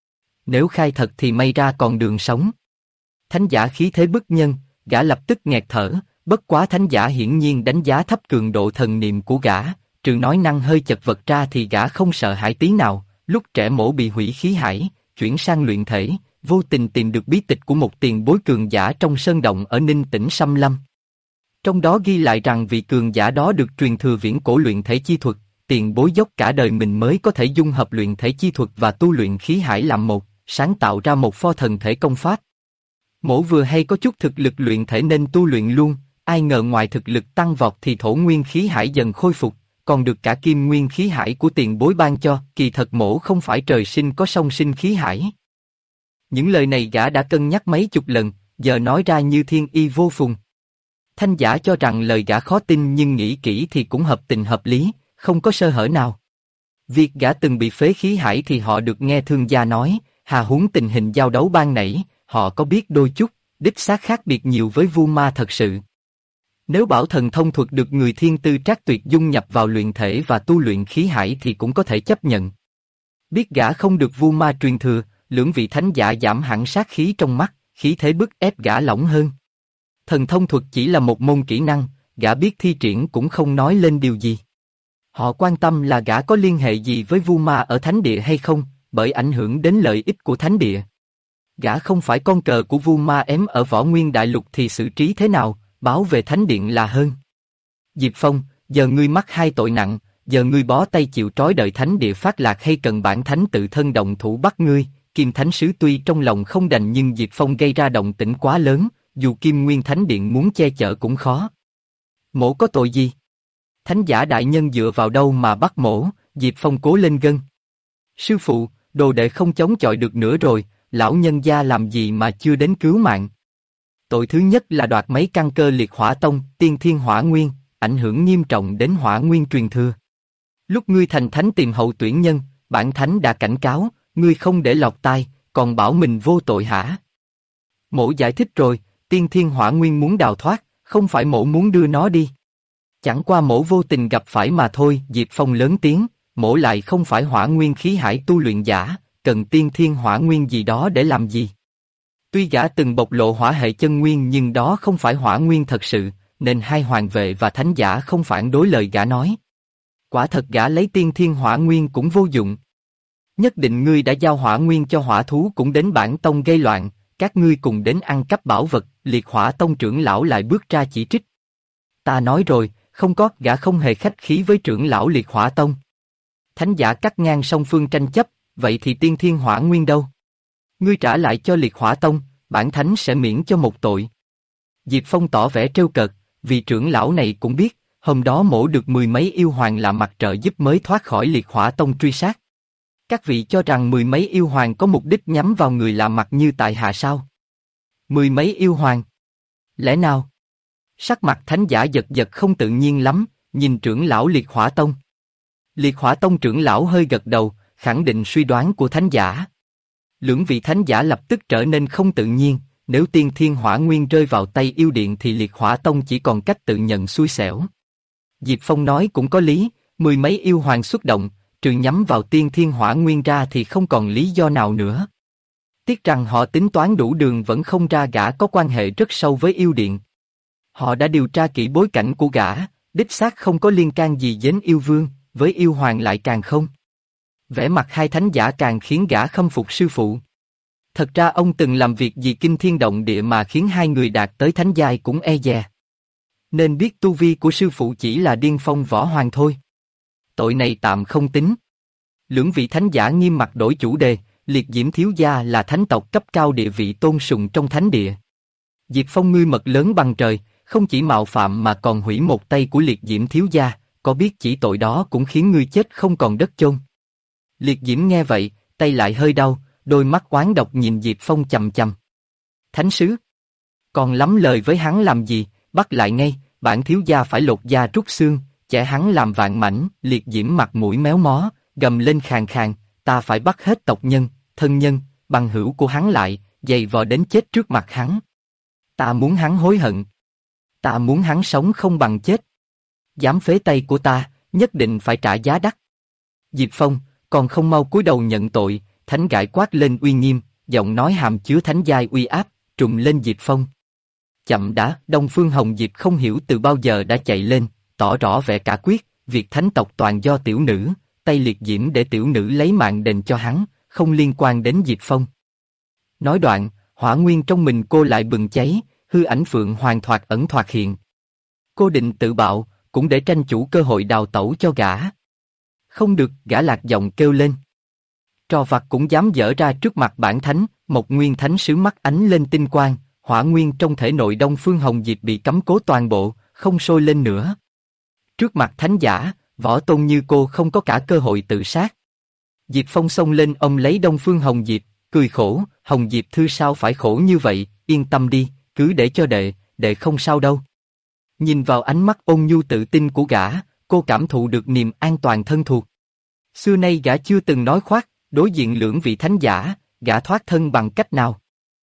Nếu khai thật thì may ra còn đường sống. Thánh giả khí thế bức nhân, gã lập tức nghẹt thở, bất quá thánh giả hiển nhiên đánh giá thấp cường độ thần niệm của gã, trừ nói năng hơi chật vật ra thì gã không sợ hãi tí nào. Lúc trẻ mổ bị hủy khí hải, chuyển sang luyện thể, vô tình tìm được bí tịch của một tiền bối cường giả trong sơn động ở Ninh Tỉnh Sâm Lâm. Trong đó ghi lại rằng vị cường giả đó được truyền thừa viễn cổ luyện thể chi thuật, tiền bối dốc cả đời mình mới có thể dung hợp luyện thể chi thuật và tu luyện khí hải làm một, sáng tạo ra một pho thần thể công pháp. Mổ vừa hay có chút thực lực luyện thể nên tu luyện luôn, ai ngờ ngoài thực lực tăng vọt thì thổ nguyên khí hải dần khôi phục, còn được cả kim nguyên khí hải của tiền bối ban cho. Kỳ thật mổ không phải trời sinh có song sinh khí hải. Những lời này gã đã cân nhắc mấy chục lần, giờ nói ra như thiên y vô phùng. Thanh giả cho rằng lời gã khó tin nhưng nghĩ kỹ thì cũng hợp tình hợp lý, không có sơ hở nào. Việc gã từng bị phế khí hải thì họ được nghe thương gia nói, hà huống tình hình giao đấu ban nãy, họ có biết đôi chút, đích xác khác biệt nhiều với Vu Ma thật sự. Nếu bảo thần thông thuật được người thiên tư trác tuyệt dung nhập vào luyện thể và tu luyện khí hải thì cũng có thể chấp nhận. Biết gã không được Vu Ma truyền thừa, lưỡng vị thánh giả giảm hẳn sát khí trong mắt, khí thế bức ép gã lỏng hơn. Thần thông thuật chỉ là một môn kỹ năng, gã biết thi triển cũng không nói lên điều gì. Họ quan tâm là gã có liên hệ gì với Vu Ma ở thánh địa hay không, bởi ảnh hưởng đến lợi ích của thánh địa. Gã không phải con cờ của Vu Ma ém ở Võ Nguyên Đại Lục thì xử trí thế nào, báo về thánh điện là hơn. Diệp Phong, giờ ngươi mắc hai tội nặng, giờ ngươi bó tay chịu trói đợi thánh địa phát lạc hay cần bản thánh tự thân động thủ bắt ngươi. Kim Thánh Sứ tuy trong lòng không đành nhưng Diệp Phong gây ra động tĩnh quá lớn, dù Kim Nguyên Thánh Điện muốn che chở cũng khó. Mổ có tội gì? Thánh giả đại nhân dựa vào đâu mà bắt mổ? Diệp Phong cố lên gân. Sư phụ, đồ đệ không chống chọi được nữa rồi, lão nhân gia làm gì mà chưa đến cứu mạng? Tội thứ nhất là đoạt mấy căn cơ liệt hỏa tông, tiên thiên hỏa nguyên, ảnh hưởng nghiêm trọng đến hỏa nguyên truyền thừa. Lúc ngươi thành thánh tìm hậu tuyển nhân, bản thánh đã cảnh cáo, ngươi không để lọt tai, còn bảo mình vô tội hả? Mổ giải thích rồi, tiên thiên hỏa nguyên muốn đào thoát, không phải mổ muốn đưa nó đi. Chẳng qua mổ vô tình gặp phải mà thôi. Diệp Phong lớn tiếng, mổ lại không phải hỏa nguyên khí hải tu luyện giả, cần tiên thiên hỏa nguyên gì đó để làm gì? Tuy gã từng bộc lộ hỏa hệ chân nguyên nhưng đó không phải hỏa nguyên thật sự, nên hai hoàng vệ và thánh giả không phản đối lời gã nói. Quả thật gã lấy tiên thiên hỏa nguyên cũng vô dụng. Nhất định ngươi đã giao hỏa nguyên cho hỏa thú cũng đến bản tông gây loạn, các ngươi cùng đến ăn cắp bảo vật. Liệt hỏa tông trưởng lão lại bước ra chỉ trích. Ta nói rồi, không có, gã không hề khách khí với trưởng lão liệt hỏa tông. Thánh giả cắt ngang song phương tranh chấp, vậy thì tiên thiên hỏa nguyên đâu? Ngươi trả lại cho liệt hỏa tông, bản thánh sẽ miễn cho một tội. Diệp Phong tỏ vẻ trêu cợt, vì trưởng lão này cũng biết, hôm đó mổ được mười mấy yêu hoàng là mặt trợ giúp mới thoát khỏi liệt hỏa tông truy sát. Các vị cho rằng mười mấy yêu hoàng có mục đích nhắm vào người lạ mặt như tại hạ sao? Mười mấy yêu hoàng? Lẽ nào? Sắc mặt thánh giả giật giật không tự nhiên lắm, nhìn trưởng lão liệt hỏa tông. Liệt hỏa tông trưởng lão hơi gật đầu, khẳng định suy đoán của thánh giả. Lưỡng vị thánh giả lập tức trở nên không tự nhiên, nếu tiên thiên hỏa nguyên rơi vào tay yêu điện thì liệt hỏa tông chỉ còn cách tự nhận xui xẻo. Diệp Phong nói cũng có lý, mười mấy yêu hoàng xuất động, trừ nhắm vào tiên thiên hỏa nguyên ra thì không còn lý do nào nữa. Tiếc rằng họ tính toán đủ đường vẫn không ra gã có quan hệ rất sâu với yêu điện. Họ đã điều tra kỹ bối cảnh của gã, đích xác không có liên can gì đến yêu vương, với yêu hoàng lại càng không. Vẻ mặt hai thánh giả càng khiến gã khâm phục sư phụ. Thật ra ông từng làm việc gì kinh thiên động địa mà khiến hai người đạt tới thánh giai cũng e dè. Nên biết tu vi của sư phụ chỉ là điên phong võ hoàng thôi. Tội này tạm không tính. Lưỡng vị thánh giả nghiêm mặt đổi chủ đề, Liệt Diễm thiếu gia là thánh tộc cấp cao địa vị tôn sùng trong thánh địa. Diệp Phong ngươi mật lớn bằng trời, không chỉ mạo phạm mà còn hủy một tay của Liệt Diễm thiếu gia, có biết chỉ tội đó cũng khiến ngươi chết không còn đất chôn. Liệt Diễm nghe vậy, tay lại hơi đau, đôi mắt oán độc nhìn Diệp Phong chằm chằm. Thánh sứ, còn lắm lời với hắn làm gì, bắt lại ngay, bản thiếu gia phải lột da trút xương, chẻ hắn làm vạn mảnh. Liệt Diễm mặt mũi méo mó, gầm lên khàn khàn, ta phải bắt hết tộc nhân, thân nhân, bằng hữu của hắn lại, giày vò đến chết trước mặt hắn. Ta muốn hắn hối hận. Ta muốn hắn sống không bằng chết. Dám phế tay của ta, nhất định phải trả giá đắt. Diệp Phong, còn không mau cúi đầu nhận tội, thánh gãi quát lên uy nghiêm, giọng nói hàm chứa thánh giai uy áp, trùm lên Diệp Phong. Chậm đã, Đông Phương Hồng Diệp không hiểu từ bao giờ đã chạy lên, tỏ rõ vẻ cả quyết, việc thánh tộc toàn do tiểu nữ, tay Liệt Diễm để tiểu nữ lấy mạng đền cho hắn, không liên quan đến Diệp Phong. Nói đoạn, hỏa nguyên trong mình cô lại bừng cháy, hư ảnh Phượng Hoàng thoạt ẩn thoạt hiện. Cô định tự bạo, cũng để tranh chủ cơ hội đào tẩu cho gã. Không được, gã lạc giọng kêu lên. Trò vặt cũng dám dở ra trước mặt bản thánh, một nguyên thánh sứ mắt ánh lên tinh quang, hỏa nguyên trong thể nội Đông Phương Hồng Diệp bị cấm cố toàn bộ, không sôi lên nữa. Trước mặt thánh giả, võ tôn như cô không có cả cơ hội tự sát. Diệp Phong xông lên ông lấy Đông Phương Hồng Diệp, cười khổ, Hồng Diệp thư sao phải khổ như vậy, yên tâm đi, cứ để cho đệ không sao đâu. Nhìn vào ánh mắt ôn nhu tự tin của gã, cô cảm thụ được niềm an toàn thân thuộc. Xưa nay gã chưa từng nói khoác, đối diện lưỡng vị thánh giả, gã thoát thân bằng cách nào.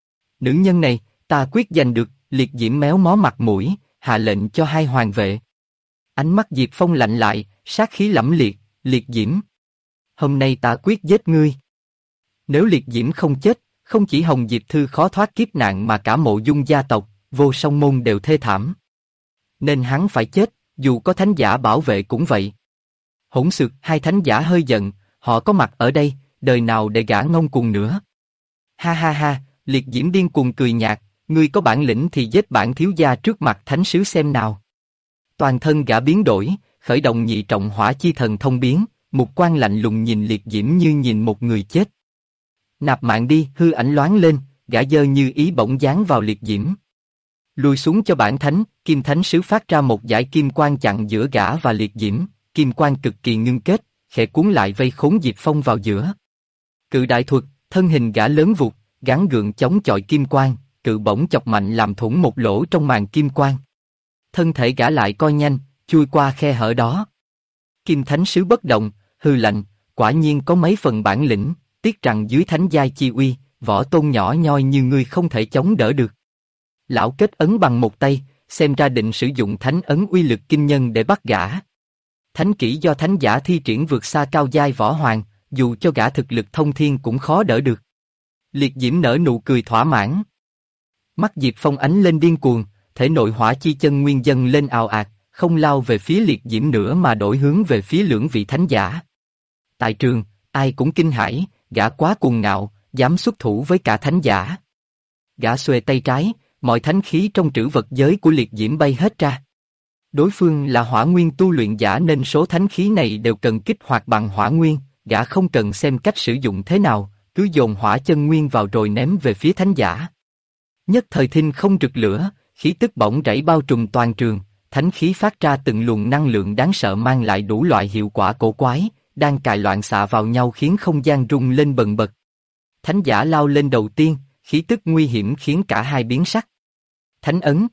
Nữ nhân này, ta quyết giành được. Liệt Diễm méo mó mặt mũi, hạ lệnh cho hai hoàng vệ. Ánh mắt Diệp Phong lạnh lại, sát khí lẫm liệt, Liệt Diễm. Hôm nay ta quyết giết ngươi. Nếu Liệt Diễm không chết, không chỉ Hồng Diệp Thư khó thoát kiếp nạn mà cả Mộ Dung gia tộc, Vô Song môn đều thê thảm. Nên hắn phải chết, dù có thánh giả bảo vệ cũng vậy. Hỗn xược, hai thánh giả hơi giận, họ có mặt ở đây, đời nào để gã ngông cuồng nữa. Ha ha ha, Liệt Diễm điên cuồng cười nhạt, ngươi có bản lĩnh thì giết bản thiếu gia trước mặt thánh sứ xem nào. Toàn thân gã biến đổi, khởi động nhị trọng hỏa chi thần thông biến, mục quang lạnh lùng nhìn Liệt Diễm như nhìn một người chết. Nạp mạng đi, hư ảnh loáng lên, gã giơ như ý bỗng giáng vào Liệt Diễm. Lùi xuống cho bản thánh, kim thánh sứ phát ra một dải kim quang chặn giữa gã và Liệt Diễm, kim quang cực kỳ ngưng kết, khẽ cuốn lại vây khốn Diệp Phong vào giữa. Cự đại thuật, thân hình gã lớn vụt, gắng gượng chống chọi kim quang, cự bổng chọc mạnh làm thủng một lỗ trong màn kim quang. Thân thể gã lại coi nhanh, chui qua khe hở đó. Kim thánh sứ bất động, hư lạnh, quả nhiên có mấy phần bản lĩnh, tiếc rằng dưới thánh giai chi uy, võ tôn nhỏ nhoi như ngươi không thể chống đỡ được. Lão kết ấn bằng một tay, xem ra định sử dụng thánh ấn uy lực kinh nhân để bắt gã. Thánh kỹ do thánh giả thi triển vượt xa cao giai võ hoàng, dù cho gã thực lực thông thiên cũng khó đỡ được. Liệt Diễm nở nụ cười thỏa mãn. Mắt Diệp Phong ánh lên điên cuồng, thể nội hỏa chi chân nguyên dâng lên ào ạt, không lao về phía Liệt Diễm nữa mà đổi hướng về phía lưỡng vị thánh giả. Tại trường, ai cũng kinh hãi, gã quá cuồng ngạo, dám xuất thủ với cả thánh giả. Gã xuề tay trái, mọi thánh khí trong trữ vật giới của Liệt Diễm bay hết ra. Đối phương là hỏa nguyên tu luyện giả nên số thánh khí này đều cần kích hoạt bằng hỏa nguyên, gã không cần xem cách sử dụng thế nào, cứ dồn hỏa chân nguyên vào rồi ném về phía thánh giả. Nhất thời thinh không rực lửa, khí tức bỗng rảy bao trùm toàn trường, thánh khí phát ra từng luồng năng lượng đáng sợ mang lại đủ loại hiệu quả cổ quái, đang cài loạn xạ vào nhau khiến không gian rung lên bần bật. Thánh giả lao lên đầu tiên, khí tức nguy hiểm khiến cả hai biến sắc. Thánh ấn.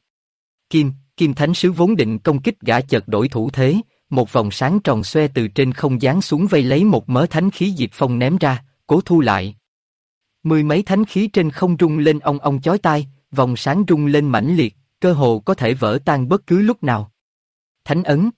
Kim thánh sứ vốn định công kích gã chợt đổi thủ thế, một vòng sáng tròn xoe từ trên không giáng xuống vây lấy một mớ thánh khí Diệp Phong ném ra, cố thu lại. Mười mấy thánh khí trên không rung lên ong ong chói tai, vòng sáng rung lên mãnh liệt, cơ hồ có thể vỡ tan bất cứ lúc nào. Thánh ấn.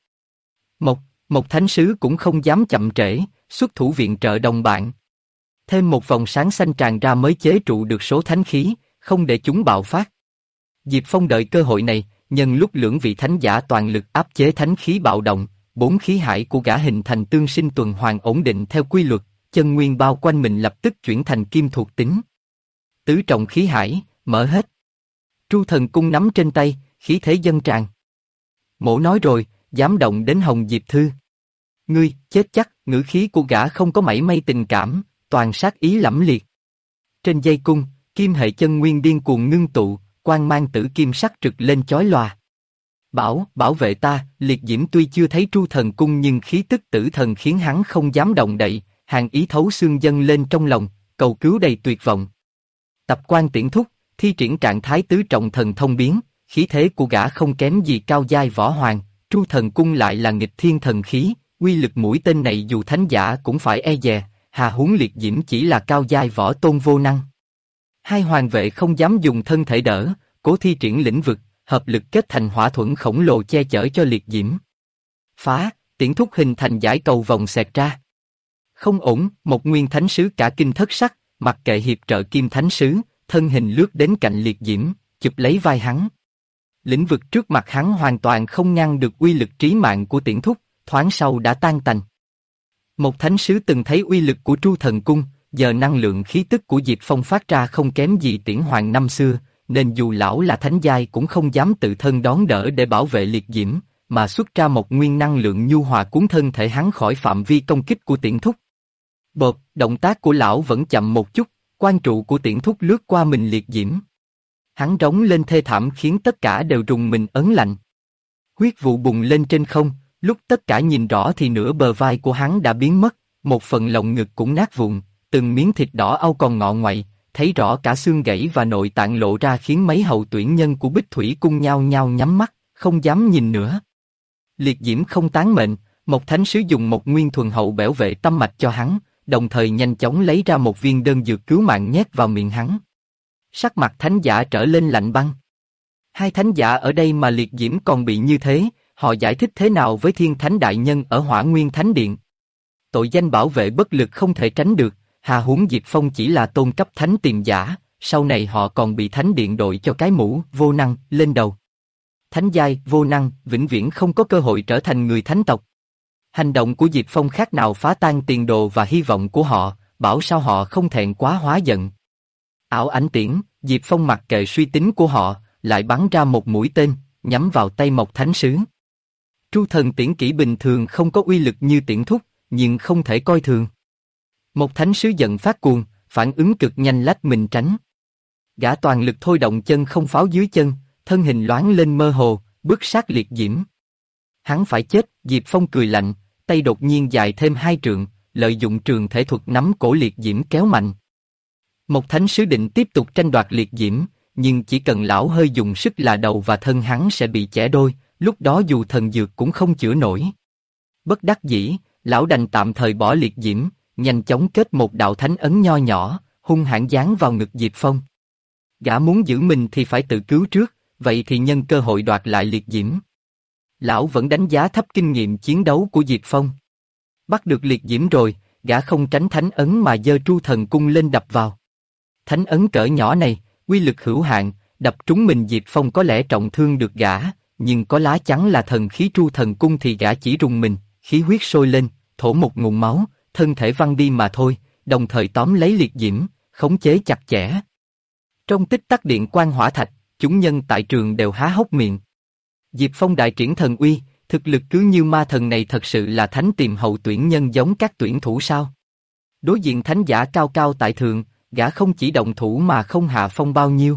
Một thánh sứ cũng không dám chậm trễ, xuất thủ viện trợ đồng bạn. Thêm một vòng sáng xanh tràn ra mới chế trụ được số thánh khí, không để chúng bạo phát. Diệp Phong đợi cơ hội này, nhân lúc lưỡng vị thánh giả toàn lực áp chế thánh khí bạo động, bốn khí hải của gã hình thành tương sinh tuần hoàn ổn định theo quy luật, chân nguyên bao quanh mình lập tức chuyển thành kim thuộc tính. Tứ trọng khí hải, mở hết. Tru Thần Cung nắm trên tay, khí thế dâng tràn. Mỗ nói rồi, dám động đến Hồng Diệp Thư. Ngươi, chết chắc, ngữ khí của gã không có mảy may tình cảm, toàn sát ý lẫm liệt. Trên dây cung, kim hệ chân nguyên điên cuồng ngưng tụ, quang mang tử kim sắc trực lên chói lòa. Bảo vệ ta, liệt diễm tuy chưa thấy Tru Thần Cung nhưng khí tức tử thần khiến hắn không dám động đậy, hàn ý thấu xương dâng lên trong lòng, cầu cứu đầy tuyệt vọng. Tập Quan Tiễn Thúc, thi triển trạng thái tứ trọng thần thông biến, khí thế của gã không kém gì cao giai võ hoàng, Tru Thần Cung lại là nghịch thiên thần khí, uy lực mũi tên này dù thánh giả cũng phải e dè, hà huống liệt diễm chỉ là cao giai võ tôn vô năng. Hai hoàng vệ không dám dùng thân thể đỡ, cố thi triển lĩnh vực, hợp lực kết thành hỏa thuẫn khổng lồ che chở cho liệt diễm. Phá, Tiễn Thúc hình thành dải cầu vòng xẹt ra. Không ổn, một nguyên thánh sứ cả kinh thất sắc, mặc kệ hiệp trợ kim thánh sứ, thân hình lướt đến cạnh liệt diễm, chụp lấy vai hắn. Lĩnh vực trước mặt hắn hoàn toàn không ngăn được uy lực trí mạng của Tiễn Thúc, thoáng sau đã tan tành. Một thánh sứ từng thấy uy lực của Tru Thần Cung, giờ năng lượng khí tức của Diệp Phong phát ra không kém gì Tiễn Hoàng năm xưa, nên dù lão là thánh giai cũng không dám tự thân đón đỡ để bảo vệ liệt diễm, mà xuất ra một nguyên năng lượng nhu hòa cuốn thân thể hắn khỏi phạm vi công kích của Tiễn Thúc. Bộp, động tác của lão vẫn chậm một chút, quan trụ của Tiễn Thúc lướt qua mình liệt diễm. Hắn rống lên thê thảm khiến tất cả đều rùng mình ớn lạnh. Huyết vụ bùng lên trên không, lúc tất cả nhìn rõ thì nửa bờ vai của hắn đã biến mất, một phần lồng ngực cũng nát vụn, từng miếng thịt đỏ au còn ngọ ngoại, thấy rõ cả xương gãy và nội tạng lộ ra khiến mấy hậu tuyển nhân của Bích Thủy Cung nhao nhao nhắm mắt, không dám nhìn nữa. Liệt diễm không tán mệnh, một thánh sứ dùng một nguyên thuần hậu bẻo vệ tâm mạch cho hắn, đồng thời nhanh chóng lấy ra một viên đơn dược cứu mạng nhét vào miệng hắn. Sắc mặt thánh giả trở lên lạnh băng. Hai thánh giả ở đây mà liệt diễm còn bị như thế, họ giải thích thế nào với thiên thánh đại nhân ở Hỏa Nguyên Thánh Điện? Tội danh bảo vệ bất lực không thể tránh được, hà huống Diệp Phong chỉ là tôn cấp thánh tiềm giả, sau này họ còn bị thánh điện đội cho cái mũ vô năng lên đầu. Thánh giai vô năng vĩnh viễn không có cơ hội trở thành người thánh tộc. Hành động của Diệp Phong khác nào phá tan tiền đồ và hy vọng của họ, bảo sao họ không thẹn quá hóa giận. Ảo ảnh tiễn, Diệp Phong mặc kệ suy tính của họ, lại bắn ra một mũi tên, nhắm vào tay Mộc Thánh Sứ. Tru Thần tiễn kỹ bình thường không có uy lực như Tiễn Thúc, nhưng không thể coi thường. Mộc Thánh Sứ giận phát cuồng, phản ứng cực nhanh lách mình tránh. Gã toàn lực thôi động chân không pháo dưới chân, thân hình loáng lên mơ hồ, bước sát liệt diễm. Hắn phải chết, Diệp Phong cười lạnh, tay đột nhiên dài thêm 2 trượng, lợi dụng trường thể thuật nắm cổ liệt diễm kéo mạnh. Một thánh sứ định tiếp tục tranh đoạt liệt diễm, nhưng chỉ cần lão hơi dùng sức là đầu và thân hắn sẽ bị chẻ đôi, lúc đó dù thần dược cũng không chữa nổi. Bất đắc dĩ, lão đành tạm thời bỏ liệt diễm, nhanh chóng kết một đạo thánh ấn nho nhỏ, hung hãn giáng vào ngực Diệp Phong. Gã muốn giữ mình thì phải tự cứu trước, vậy thì nhân cơ hội đoạt lại liệt diễm. Lão vẫn đánh giá thấp kinh nghiệm chiến đấu của Diệp Phong. Bắt được liệt diễm rồi, gã không tránh thánh ấn mà giơ Tru Thần Cung lên đập vào. Thánh ấn cỡ nhỏ này, uy lực hữu hạn, đập trúng mình Diệp Phong có lẽ trọng thương được gã, nhưng có lá chắn là thần khí Tru Thần Cung thì gã chỉ rùng mình, khí huyết sôi lên, thổ một nguồn máu, thân thể văng đi mà thôi, đồng thời tóm lấy liệt diễm, khống chế chặt chẽ. Trong tích tắc điện quang hỏa thạch, chúng nhân tại trường đều há hốc miệng. Diệp Phong đại triển thần uy, thực lực cứ như ma thần này thật sự là thánh tiềm hậu tuyển nhân giống các tuyển thủ sao? Đối diện thánh giả cao cao tại thượng, gã không chỉ động thủ mà không hạ phong bao nhiêu.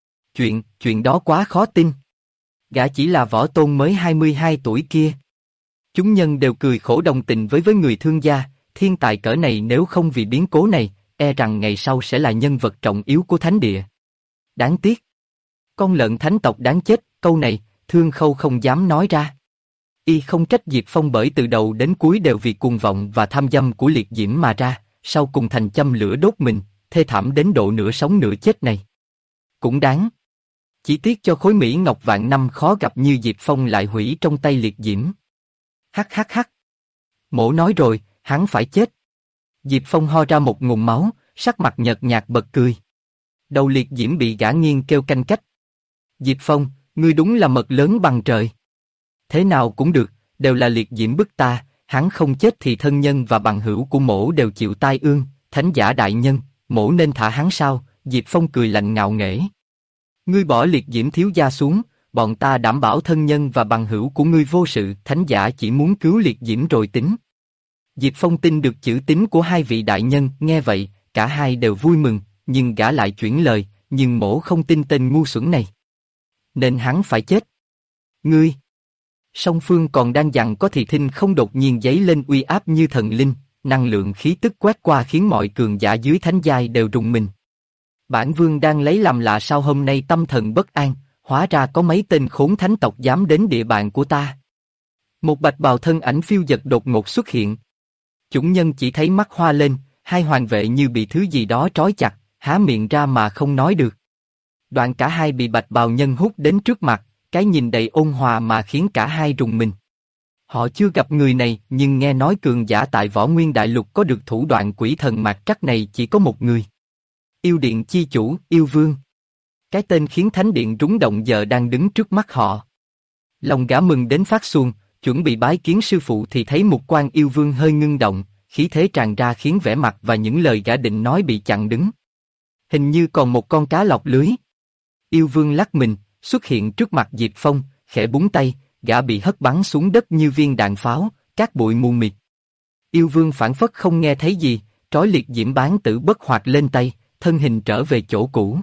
Chuyện đó quá khó tin. Gã chỉ là võ tôn mới 22 tuổi kia. Chúng nhân đều cười khổ đồng tình với người thương gia, thiên tài cỡ này nếu không vì biến cố này, e rằng ngày sau sẽ là nhân vật trọng yếu của thánh địa. Đáng tiếc. Con lợn thánh tộc đáng chết, câu này, Thương Khâu không dám nói ra. Y không trách Diệp Phong bởi từ đầu đến cuối đều vì cuồng vọng và tham dâm của liệt diễm mà ra, sau cùng thành châm lửa đốt mình, thê thảm đến độ nửa sống nửa chết này. Cũng đáng. Chỉ tiếc cho khối Mỹ Ngọc vạn năm khó gặp như Diệp Phong lại hủy trong tay liệt diễm. Hắc hắc hắc. Mỗ nói rồi, hắn phải chết. Diệp Phong ho ra một ngụm máu, sắc mặt nhợt nhạt bật cười. Đầu liệt diễm bị gã nghiêng kêu canh cách. Diệp Phong, ngươi đúng là mật lớn bằng trời. Thế nào cũng được, đều là liệt diễm bức ta, hắn không chết thì thân nhân và bằng hữu của mỗ đều chịu tai ương, thánh giả đại nhân, mỗ nên thả hắn sao? Diệp Phong cười lạnh ngạo nghễ. Ngươi bỏ liệt diễm thiếu gia xuống, bọn ta đảm bảo thân nhân và bằng hữu của ngươi vô sự, thánh giả chỉ muốn cứu liệt diễm rồi tính. Diệp Phong tin được chữ tín của hai vị đại nhân, nghe vậy, cả hai đều vui mừng, nhưng gã lại chuyển lời, nhưng mỗ không tin tên ngu xuẩn này. Nên hắn phải chết. Ngươi! Song phương còn đang giằng có thì thinh không đột nhiên giấy lên uy áp như thần linh, năng lượng khí tức quét qua khiến mọi cường giả dưới thánh giai đều rùng mình. Bản vương đang lấy làm lạ sao hôm nay tâm thần bất an, hóa ra có mấy tên khốn thánh tộc dám đến địa bàn của ta. Một bạch bào thân ảnh phiêu dật đột ngột xuất hiện. Chủng nhân chỉ thấy mắt hoa lên, hai hoàng vệ như bị thứ gì đó trói chặt, há miệng ra mà không nói được. Đoạn cả hai bị bạch bào nhân hút đến trước mặt, cái nhìn đầy ôn hòa mà khiến cả hai rùng mình. Họ chưa gặp người này, nhưng nghe nói cường giả tại Võ Nguyên Đại Lục có được thủ đoạn quỷ thần mạt trắc này chỉ có một người. Yêu Điện chi chủ, Yêu Vương. Cái tên khiến Thánh Điện rúng động giờ đang đứng trước mắt họ. Lòng gã mừng đến phát xuông, chuẩn bị bái kiến sư phụ thì thấy Mục Quan Yêu Vương hơi ngưng động, khí thế tràn ra khiến vẻ mặt và những lời gã định nói bị chặn đứng. Hình như còn một con cá lọt lưới. Yêu Vương lắc mình, xuất hiện trước mặt Diệp Phong, khẽ búng tay, gã bị hất bắn xuống đất như viên đạn pháo, cát bụi mù mịt. Yêu Vương phảng phất không nghe thấy gì, trói liệt diễm bán tử bất hoạt lên tay, thân hình trở về chỗ cũ.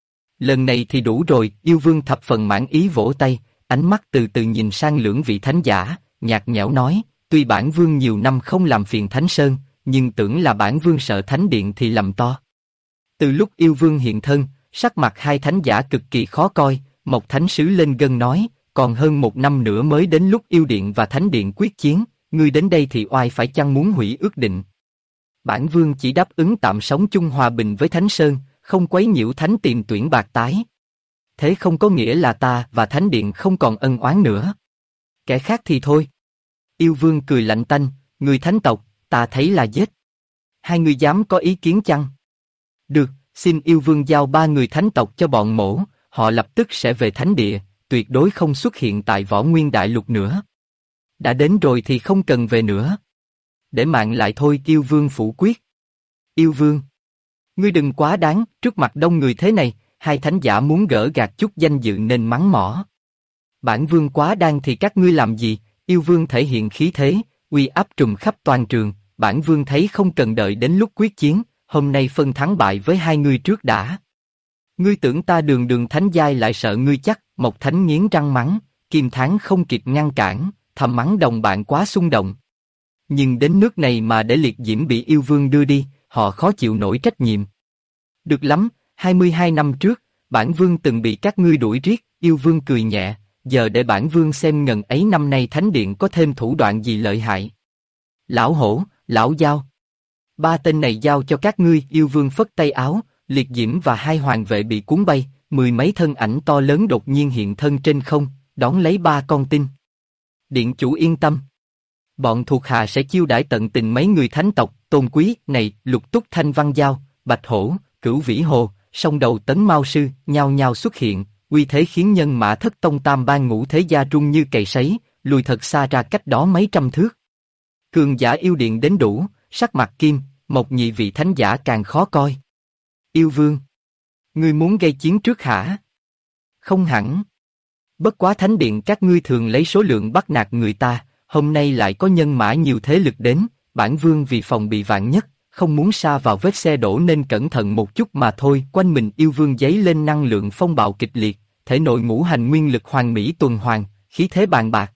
Lần này thì đủ rồi, Yêu Vương thập phần mãn ý vỗ tay, ánh mắt từ từ nhìn sang lưỡng vị thánh giả, nhạt nhẽo nói, tuy bản vương nhiều năm không làm phiền Thánh Sơn, nhưng tưởng là bản vương sợ Thánh Điện thì lầm to. Từ lúc Yêu Vương hiện thân, sắc mặt hai thánh giả cực kỳ khó coi, Mộc Thánh Sứ lên gân nói, còn hơn một năm nữa mới đến lúc Yêu Điện và Thánh Điện quyết chiến, ngươi đến đây thì oai phải chăng muốn hủy ước định. Bản vương chỉ đáp ứng tạm sống chung hòa bình với Thánh Sơn, không quấy nhiễu Thánh Tiền tuyển bạc tái. Thế không có nghĩa là ta và Thánh Điện không còn ân oán nữa. Kẻ khác thì thôi. Yêu Vương cười lạnh tanh, người thánh tộc, ta thấy là giết. Hai người dám có ý kiến chăng? Được, xin Yêu Vương giao ba người thánh tộc cho bọn mỗ, họ lập tức sẽ về Thánh Địa, tuyệt đối không xuất hiện tại Võ Nguyên Đại Lục nữa. Đã đến rồi thì không cần về nữa. Để mạng lại thôi, Yêu Vương phủ quyết. Yêu Vương, ngươi đừng quá đáng, trước mặt đông người thế này, hai thánh giả muốn gỡ gạt chút danh dự nên mắng mỏ. Bản vương quá đáng thì các ngươi làm gì? Yêu Vương thể hiện khí thế, uy áp trùm khắp toàn trường, bản vương thấy không cần đợi đến lúc quyết chiến, hôm nay phân thắng bại với hai ngươi trước đã. Ngươi tưởng ta đường đường thánh giai lại sợ ngươi chắc? Mộc Thánh nghiến răng mắng, Kim Thắng không kịp ngăn cản, thầm mắng đồng bạn quá xung động. Nhưng đến nước này mà để liệt diễm bị Yêu Vương đưa đi, họ khó chịu nổi trách nhiệm. Được lắm, 22 năm trước, bản vương từng bị các ngươi đuổi riết, Yêu Vương cười nhẹ, giờ để bản vương xem ngần ấy năm nay Thánh Điện có thêm thủ đoạn gì lợi hại. Lão Hổ, Lão Dao. Ba tên này giao cho các ngươi. Yêu Vương phất tay áo, liệt diễm và hai hoàng vệ bị cuốn bay, mười mấy thân ảnh to lớn đột nhiên hiện thân trên không, đón lấy ba con tin. Điện chủ yên tâm. Bọn thuộc hạ sẽ chiêu đãi tận tình mấy người thánh tộc, tôn quý, này, Lục Túc Thanh Văn Giao, Bạch Hổ, Cửu Vĩ Hồ, song đầu Tấn Mao Sư, nhao nhao xuất hiện, uy thế khiến nhân mã Thất Tông Tam Ban Ngũ Thế Gia rung như cày sấy, lùi thật xa ra cách đó mấy trăm thước. Cường giả yêu điện đến đủ, sắc mặt Kim, Mộc nhị vị thánh giả càng khó coi. Yêu Vương, ngươi muốn gây chiến trước hả? Không hẳn. Bất quá Thánh Điện các ngươi thường lấy số lượng bắt nạt người ta, hôm nay lại có nhân mã nhiều thế lực đến, bản vương vì phòng bị vạn nhất, không muốn sa vào vết xe đổ nên cẩn thận một chút mà thôi. Quanh mình Yêu Vương giấy lên năng lượng phong bạo kịch liệt, thể nội ngũ hành nguyên lực hoàn mỹ tuần hoàn, khí thế bàn bạc.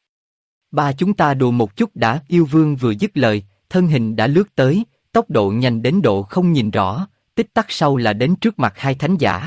Ba chúng ta đùa một chút đã. Yêu Vương vừa dứt lời, thân hình đã lướt tới, tốc độ nhanh đến độ không nhìn rõ, tích tắc sau là đến trước mặt hai thánh giả.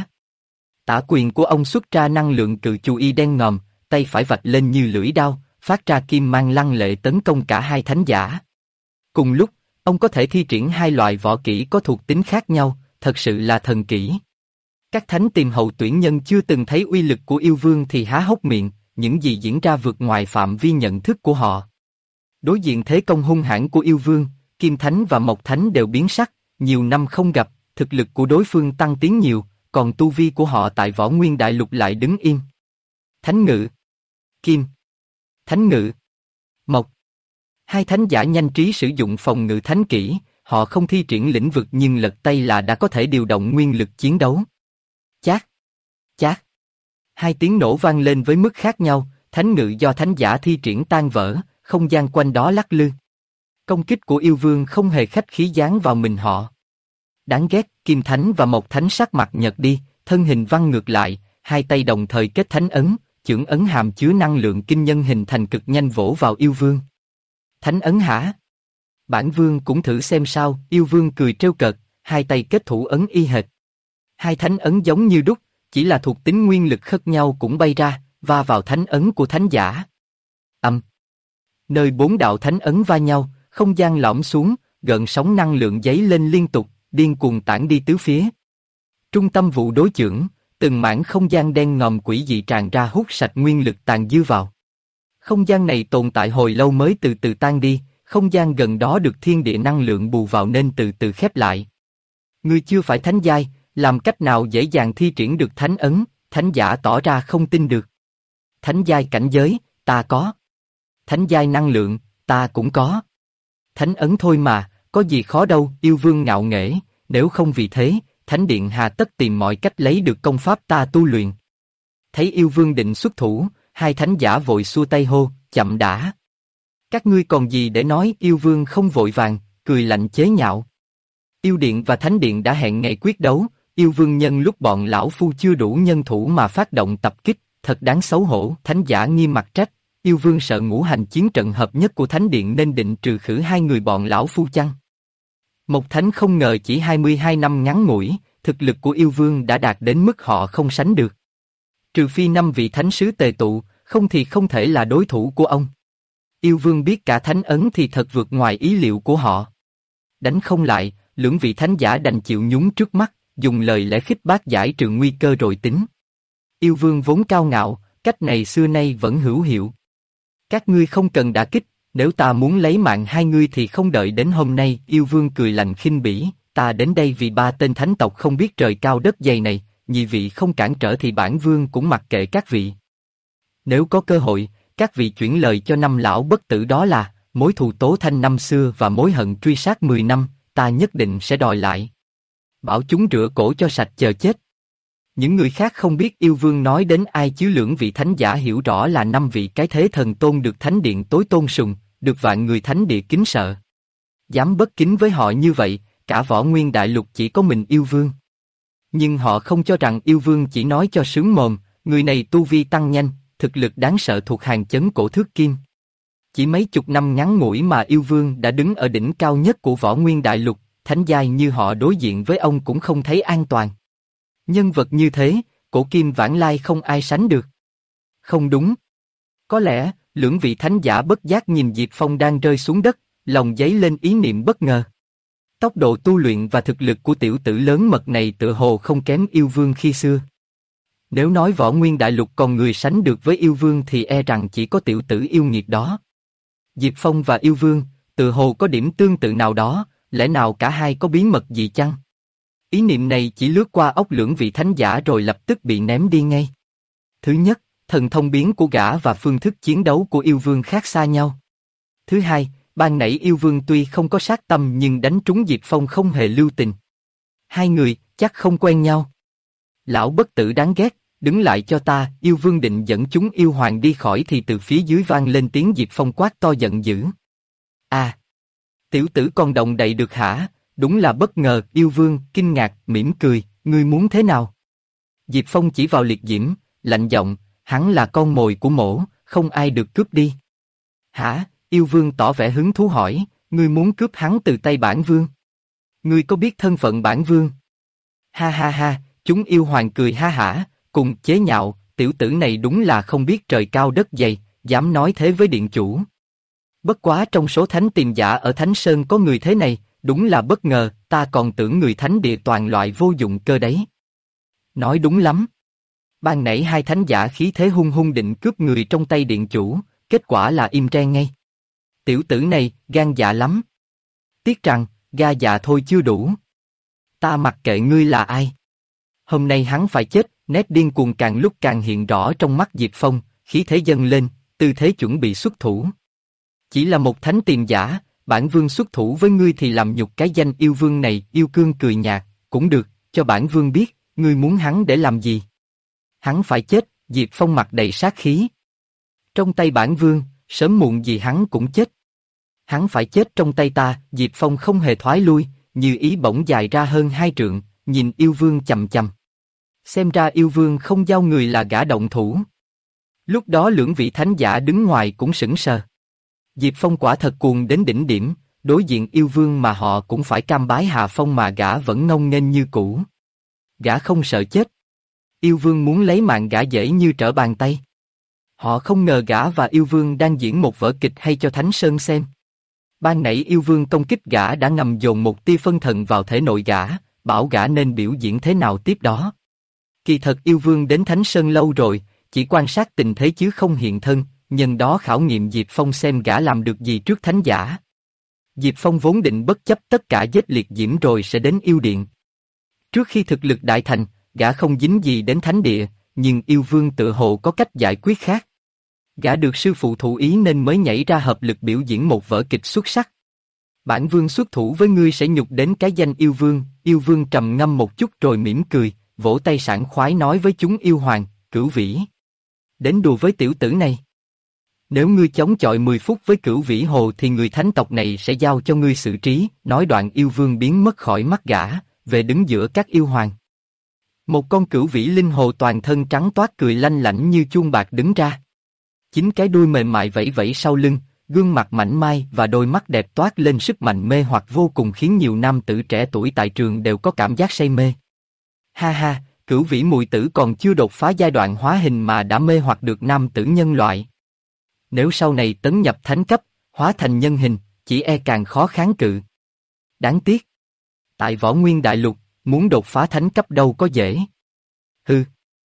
Tả quyền của ông xuất ra năng lượng cự chu y đen ngòm, tay phải vạch lên như lưỡi đao, phát ra kim mang lăng lệ tấn công cả hai thánh giả. Cùng lúc, ông có thể thi triển hai loại võ kỹ có thuộc tính khác nhau, thật sự là thần kỹ. Các thánh tìm hậu tuyển nhân chưa từng thấy uy lực của Yêu Vương thì há hốc miệng, những gì diễn ra vượt ngoài phạm vi nhận thức của họ. Đối diện thế công hung hãn của Yêu Vương, Kim Thánh và Mộc Thánh đều biến sắc, nhiều năm không gặp, thực lực của đối phương tăng tiến nhiều, còn tu vi của họ tại Võ Nguyên Đại Lục lại đứng im. Thánh ngự. Kim. Thánh ngự. Mộc. Hai thánh giả nhanh trí sử dụng phòng ngự thánh kỹ, họ không thi triển lĩnh vực nhưng lật tay là đã có thể điều động nguyên lực chiến đấu. Chát. Chát. Hai tiếng nổ vang lên với mức khác nhau, thánh ngự do thánh giả thi triển tan vỡ, không gian quanh đó lắc lư. Công kích của yêu vương không hề khách khí giáng vào mình họ. Đáng ghét, Kim Thánh và Mộc Thánh sắc mặt nhợt đi, thân hình văng ngược lại, hai tay đồng thời kết thánh ấn, chưởng ấn hàm chứa năng lượng kinh nhân hình thành cực nhanh vỗ vào yêu vương. Thánh ấn hả? Bản vương cũng thử xem sao, yêu vương cười trêu cợt, hai tay kết thủ ấn y hệt. Hai thánh ấn giống như đúc, chỉ là thuộc tính nguyên lực khác nhau cũng bay ra, va vào thánh ấn của thánh giả. Nơi bốn đạo thánh ấn va nhau, không gian lõm xuống, gợn sóng năng lượng dấy lên liên tục, điên cuồng tản đi tứ phía. Trung tâm vụ đối chưởng, từng mảng không gian đen ngòm quỷ dị tràn ra hút sạch nguyên lực tàn dư vào. Không gian này tồn tại hồi lâu mới từ từ tan đi, không gian gần đó được thiên địa năng lượng bù vào nên từ từ khép lại. Ngươi chưa phải thánh giai, làm cách nào dễ dàng thi triển được thánh ấn? Thánh giả tỏ ra không tin được. Thánh giai cảnh giới, ta có. Thánh giai năng lượng, ta cũng có. Thánh ấn thôi mà, có gì khó đâu, yêu vương ngạo nghễ, nếu không vì thế, thánh điện hà tất tìm mọi cách lấy được công pháp ta tu luyện. Thấy yêu vương định xuất thủ, hai thánh giả vội xua tay hô, chậm đã. Các ngươi còn gì để nói? Yêu vương không vội vàng, cười lạnh chế nhạo. Yêu điện và thánh điện đã hẹn ngày quyết đấu, yêu vương nhân lúc bọn lão phu chưa đủ nhân thủ mà phát động tập kích, thật đáng xấu hổ. Thánh giả nghiêm mặt trách, yêu vương sợ ngũ hành chiến trận hợp nhất của thánh điện nên định trừ khử hai người bọn lão phu chăng? Một thánh không ngờ chỉ 22 năm ngắn ngủi, thực lực của yêu vương đã đạt đến mức họ không sánh được. Trừ phi 5 vị thánh sứ tề tụ, không thì không thể là đối thủ của ông. Yêu vương biết cả thánh ấn thì thật vượt ngoài ý liệu của họ. Đánh không lại, lưỡng vị thánh giả đành chịu nhún trước mắt, dùng lời lẽ khích bác giải trừ nguy cơ rồi tính. Yêu vương vốn cao ngạo, cách này xưa nay vẫn hữu hiệu. Các ngươi không cần đả kích, nếu ta muốn lấy mạng hai ngươi thì không đợi đến hôm nay. Yêu vương cười lạnh khinh bỉ, ta đến đây vì ba tên thánh tộc không biết trời cao đất dày này, nhị vị không cản trở thì bản vương cũng mặc kệ các vị. Nếu có cơ hội, các vị chuyển lời cho năm lão bất tử đó là mối thù tố thanh năm xưa và mối hận truy sát 10 năm, ta nhất định sẽ đòi lại. Bảo chúng rửa cổ cho sạch chờ chết. Những người khác không biết yêu vương nói đến ai chứ lưỡng vị thánh giả hiểu rõ là 5 vị cái thế thần tôn được thánh điện tối tôn sùng, được vạn người thánh địa kính sợ. Dám bất kính với họ như vậy, cả võ nguyên đại lục chỉ có mình yêu vương. Nhưng họ không cho rằng yêu vương chỉ nói cho sướng mồm, người này tu vi tăng nhanh, thực lực đáng sợ thuộc hàng chấn cổ thước kim. Chỉ mấy chục năm ngắn ngủi mà yêu vương đã đứng ở đỉnh cao nhất của võ nguyên đại lục, thánh giai như họ đối diện với ông cũng không thấy an toàn. Nhân vật như thế, cổ kim vãng lai không ai sánh được. Không đúng. Có lẽ, lưỡng vị thánh giả bất giác nhìn Diệp Phong đang rơi xuống đất, lòng dấy lên ý niệm bất ngờ. Tốc độ tu luyện và thực lực của tiểu tử lớn mật này tựa hồ không kém yêu vương khi xưa. Nếu nói võ nguyên đại lục còn người sánh được với yêu vương thì e rằng chỉ có tiểu tử yêu nghiệt đó. Diệp Phong và yêu vương, tựa hồ có điểm tương tự nào đó, lẽ nào cả hai có bí mật gì chăng? Ý niệm này chỉ lướt qua óc lưỡng vị thánh giả rồi lập tức bị ném đi ngay. Thứ nhất, thần thông biến của gã và phương thức chiến đấu của yêu vương khác xa nhau. Thứ hai, ban nãy yêu vương tuy không có sát tâm nhưng đánh trúng Diệp Phong không hề lưu tình. Hai người, chắc không quen nhau. Lão bất tử đáng ghét, đứng lại cho ta. Yêu vương định dẫn chúng yêu hoàng đi khỏi thì từ phía dưới vang lên tiếng Diệp Phong quát to giận dữ. À! Tiểu tử con động đậy được hả? Đúng là bất ngờ. Yêu vương, kinh ngạc, mỉm cười, ngươi muốn thế nào? Diệp Phong chỉ vào liệt diễm, lạnh giọng, hắn là con mồi của mổ, không ai được cướp đi. Hả? Yêu vương tỏ vẻ hứng thú hỏi, ngươi muốn cướp hắn từ tay bản vương? Ngươi có biết thân phận bản vương? Ha ha ha, chúng yêu hoàng cười ha hả, cùng chế nhạo, tiểu tử này đúng là không biết trời cao đất dày, dám nói thế với điện chủ. Bất quá trong số thánh tiềm giả ở Thánh Sơn có người thế này, đúng là bất ngờ, ta còn tưởng người thánh địa toàn loại vô dụng cơ đấy. Nói đúng lắm. Ban nãy hai thánh giả khí thế hung hung định cướp người trong tay điện chủ, kết quả là im re ngay. Tiểu tử này, gan dạ lắm. Tiếc rằng, ga dạ thôi chưa đủ. Ta mặc kệ ngươi là ai. Hôm nay hắn phải chết, Nét điên cuồng càng lúc càng hiện rõ trong mắt Diệp Phong, khí thế dâng lên, tư thế chuẩn bị xuất thủ. Chỉ là một thánh tiền giả, bản vương xuất thủ với ngươi thì làm nhục cái danh yêu vương này. Yêu Cương cười nhạt, cũng được, cho bản vương biết, ngươi muốn hắn để làm gì. Hắn phải chết. Diệp Phong mặt đầy sát khí. Trong tay bản vương, sớm muộn gì hắn cũng chết. Hắn phải chết trong tay ta. Diệp Phong không hề thoái lui, như ý bỗng dài ra hơn 2 trượng, nhìn yêu vương chằm chằm. Xem ra yêu vương không giao người là gã động thủ. Lúc đó lưỡng vị thánh giả đứng ngoài cũng sững sờ. Diệp Phong quả thật cuồng đến đỉnh điểm, đối diện yêu vương mà họ cũng phải cam bái hạ phong mà gã vẫn ngông nghênh như cũ. Gã không sợ chết. Yêu vương muốn lấy mạng gã dễ như trở bàn tay. Họ không ngờ gã và yêu vương đang diễn một vở kịch hay cho Thánh Sơn xem. Ban nãy yêu vương công kích gã đã ngầm dồn một tia phân thần vào thể nội gã, bảo gã nên biểu diễn thế nào tiếp đó. Kỳ thật yêu vương đến Thánh Sơn lâu rồi, chỉ quan sát tình thế chứ không hiện thân, nhân đó khảo nghiệm Diệp Phong xem gã làm được gì trước thánh giả. Diệp Phong vốn định bất chấp tất cả giết liệt diễm rồi sẽ đến yêu điện. Trước khi thực lực đại thành, gã không dính gì đến thánh địa, nhưng yêu vương tự hồ có cách giải quyết khác. Gã được sư phụ thụ ý nên mới nhảy ra hợp lực biểu diễn một vở kịch xuất sắc. Bản vương xuất thủ với ngươi sẽ nhục đến cái danh yêu vương. Yêu vương trầm ngâm một chút rồi mỉm cười, vỗ tay sảng khoái nói với chúng yêu hoàng, Cửu Vĩ. Đến đùa với tiểu tử này. Nếu ngươi chống chọi 10 phút với Cửu Vĩ Hồ thì người thánh tộc này sẽ giao cho ngươi xử trí. Nói đoạn yêu vương biến mất khỏi mắt gã, về đứng giữa các yêu hoàng. Một con cửu vĩ linh hồ toàn thân trắng toát cười lanh lảnh như chuông bạc đứng ra. Chính cái đuôi mềm mại vẫy vẫy sau lưng, gương mặt mảnh mai và đôi mắt đẹp toát lên sức mạnh mê hoặc vô cùng khiến nhiều nam tử trẻ tuổi tại trường đều có cảm giác say mê. Ha ha, cửu vĩ mùi tử còn chưa đột phá giai đoạn hóa hình mà đã mê hoặc được nam tử nhân loại. Nếu sau này tấn nhập thánh cấp, hóa thành nhân hình, chỉ e càng khó kháng cự. Đáng tiếc. Tại Võ Nguyên Đại Lục, muốn đột phá thánh cấp đâu có dễ. Hừ.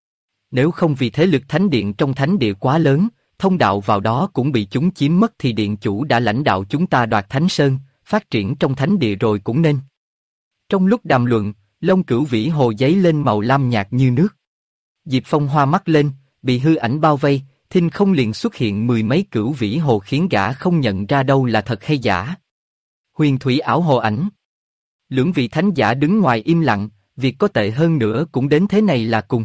Nếu không vì thế lực thánh điện trong thánh địa quá lớn, thông đạo vào đó cũng bị chúng chiếm mất thì điện chủ đã lãnh đạo chúng ta đoạt Thánh Sơn, phát triển trong thánh địa rồi cũng nên. Trong lúc đàm luận, lông cửu vĩ hồ giấy lên màu lam nhạt như nước. Diệp Phong hoa mắt lên, bị hư ảnh bao vây, thinh không liền xuất hiện 10 mấy cửu vĩ hồ khiến gã không nhận ra đâu là thật hay giả. Huyền thủy ảo hồ ảnh. Lưỡng vị thánh giả đứng ngoài im lặng, việc có tệ hơn nữa cũng đến thế này là cùng.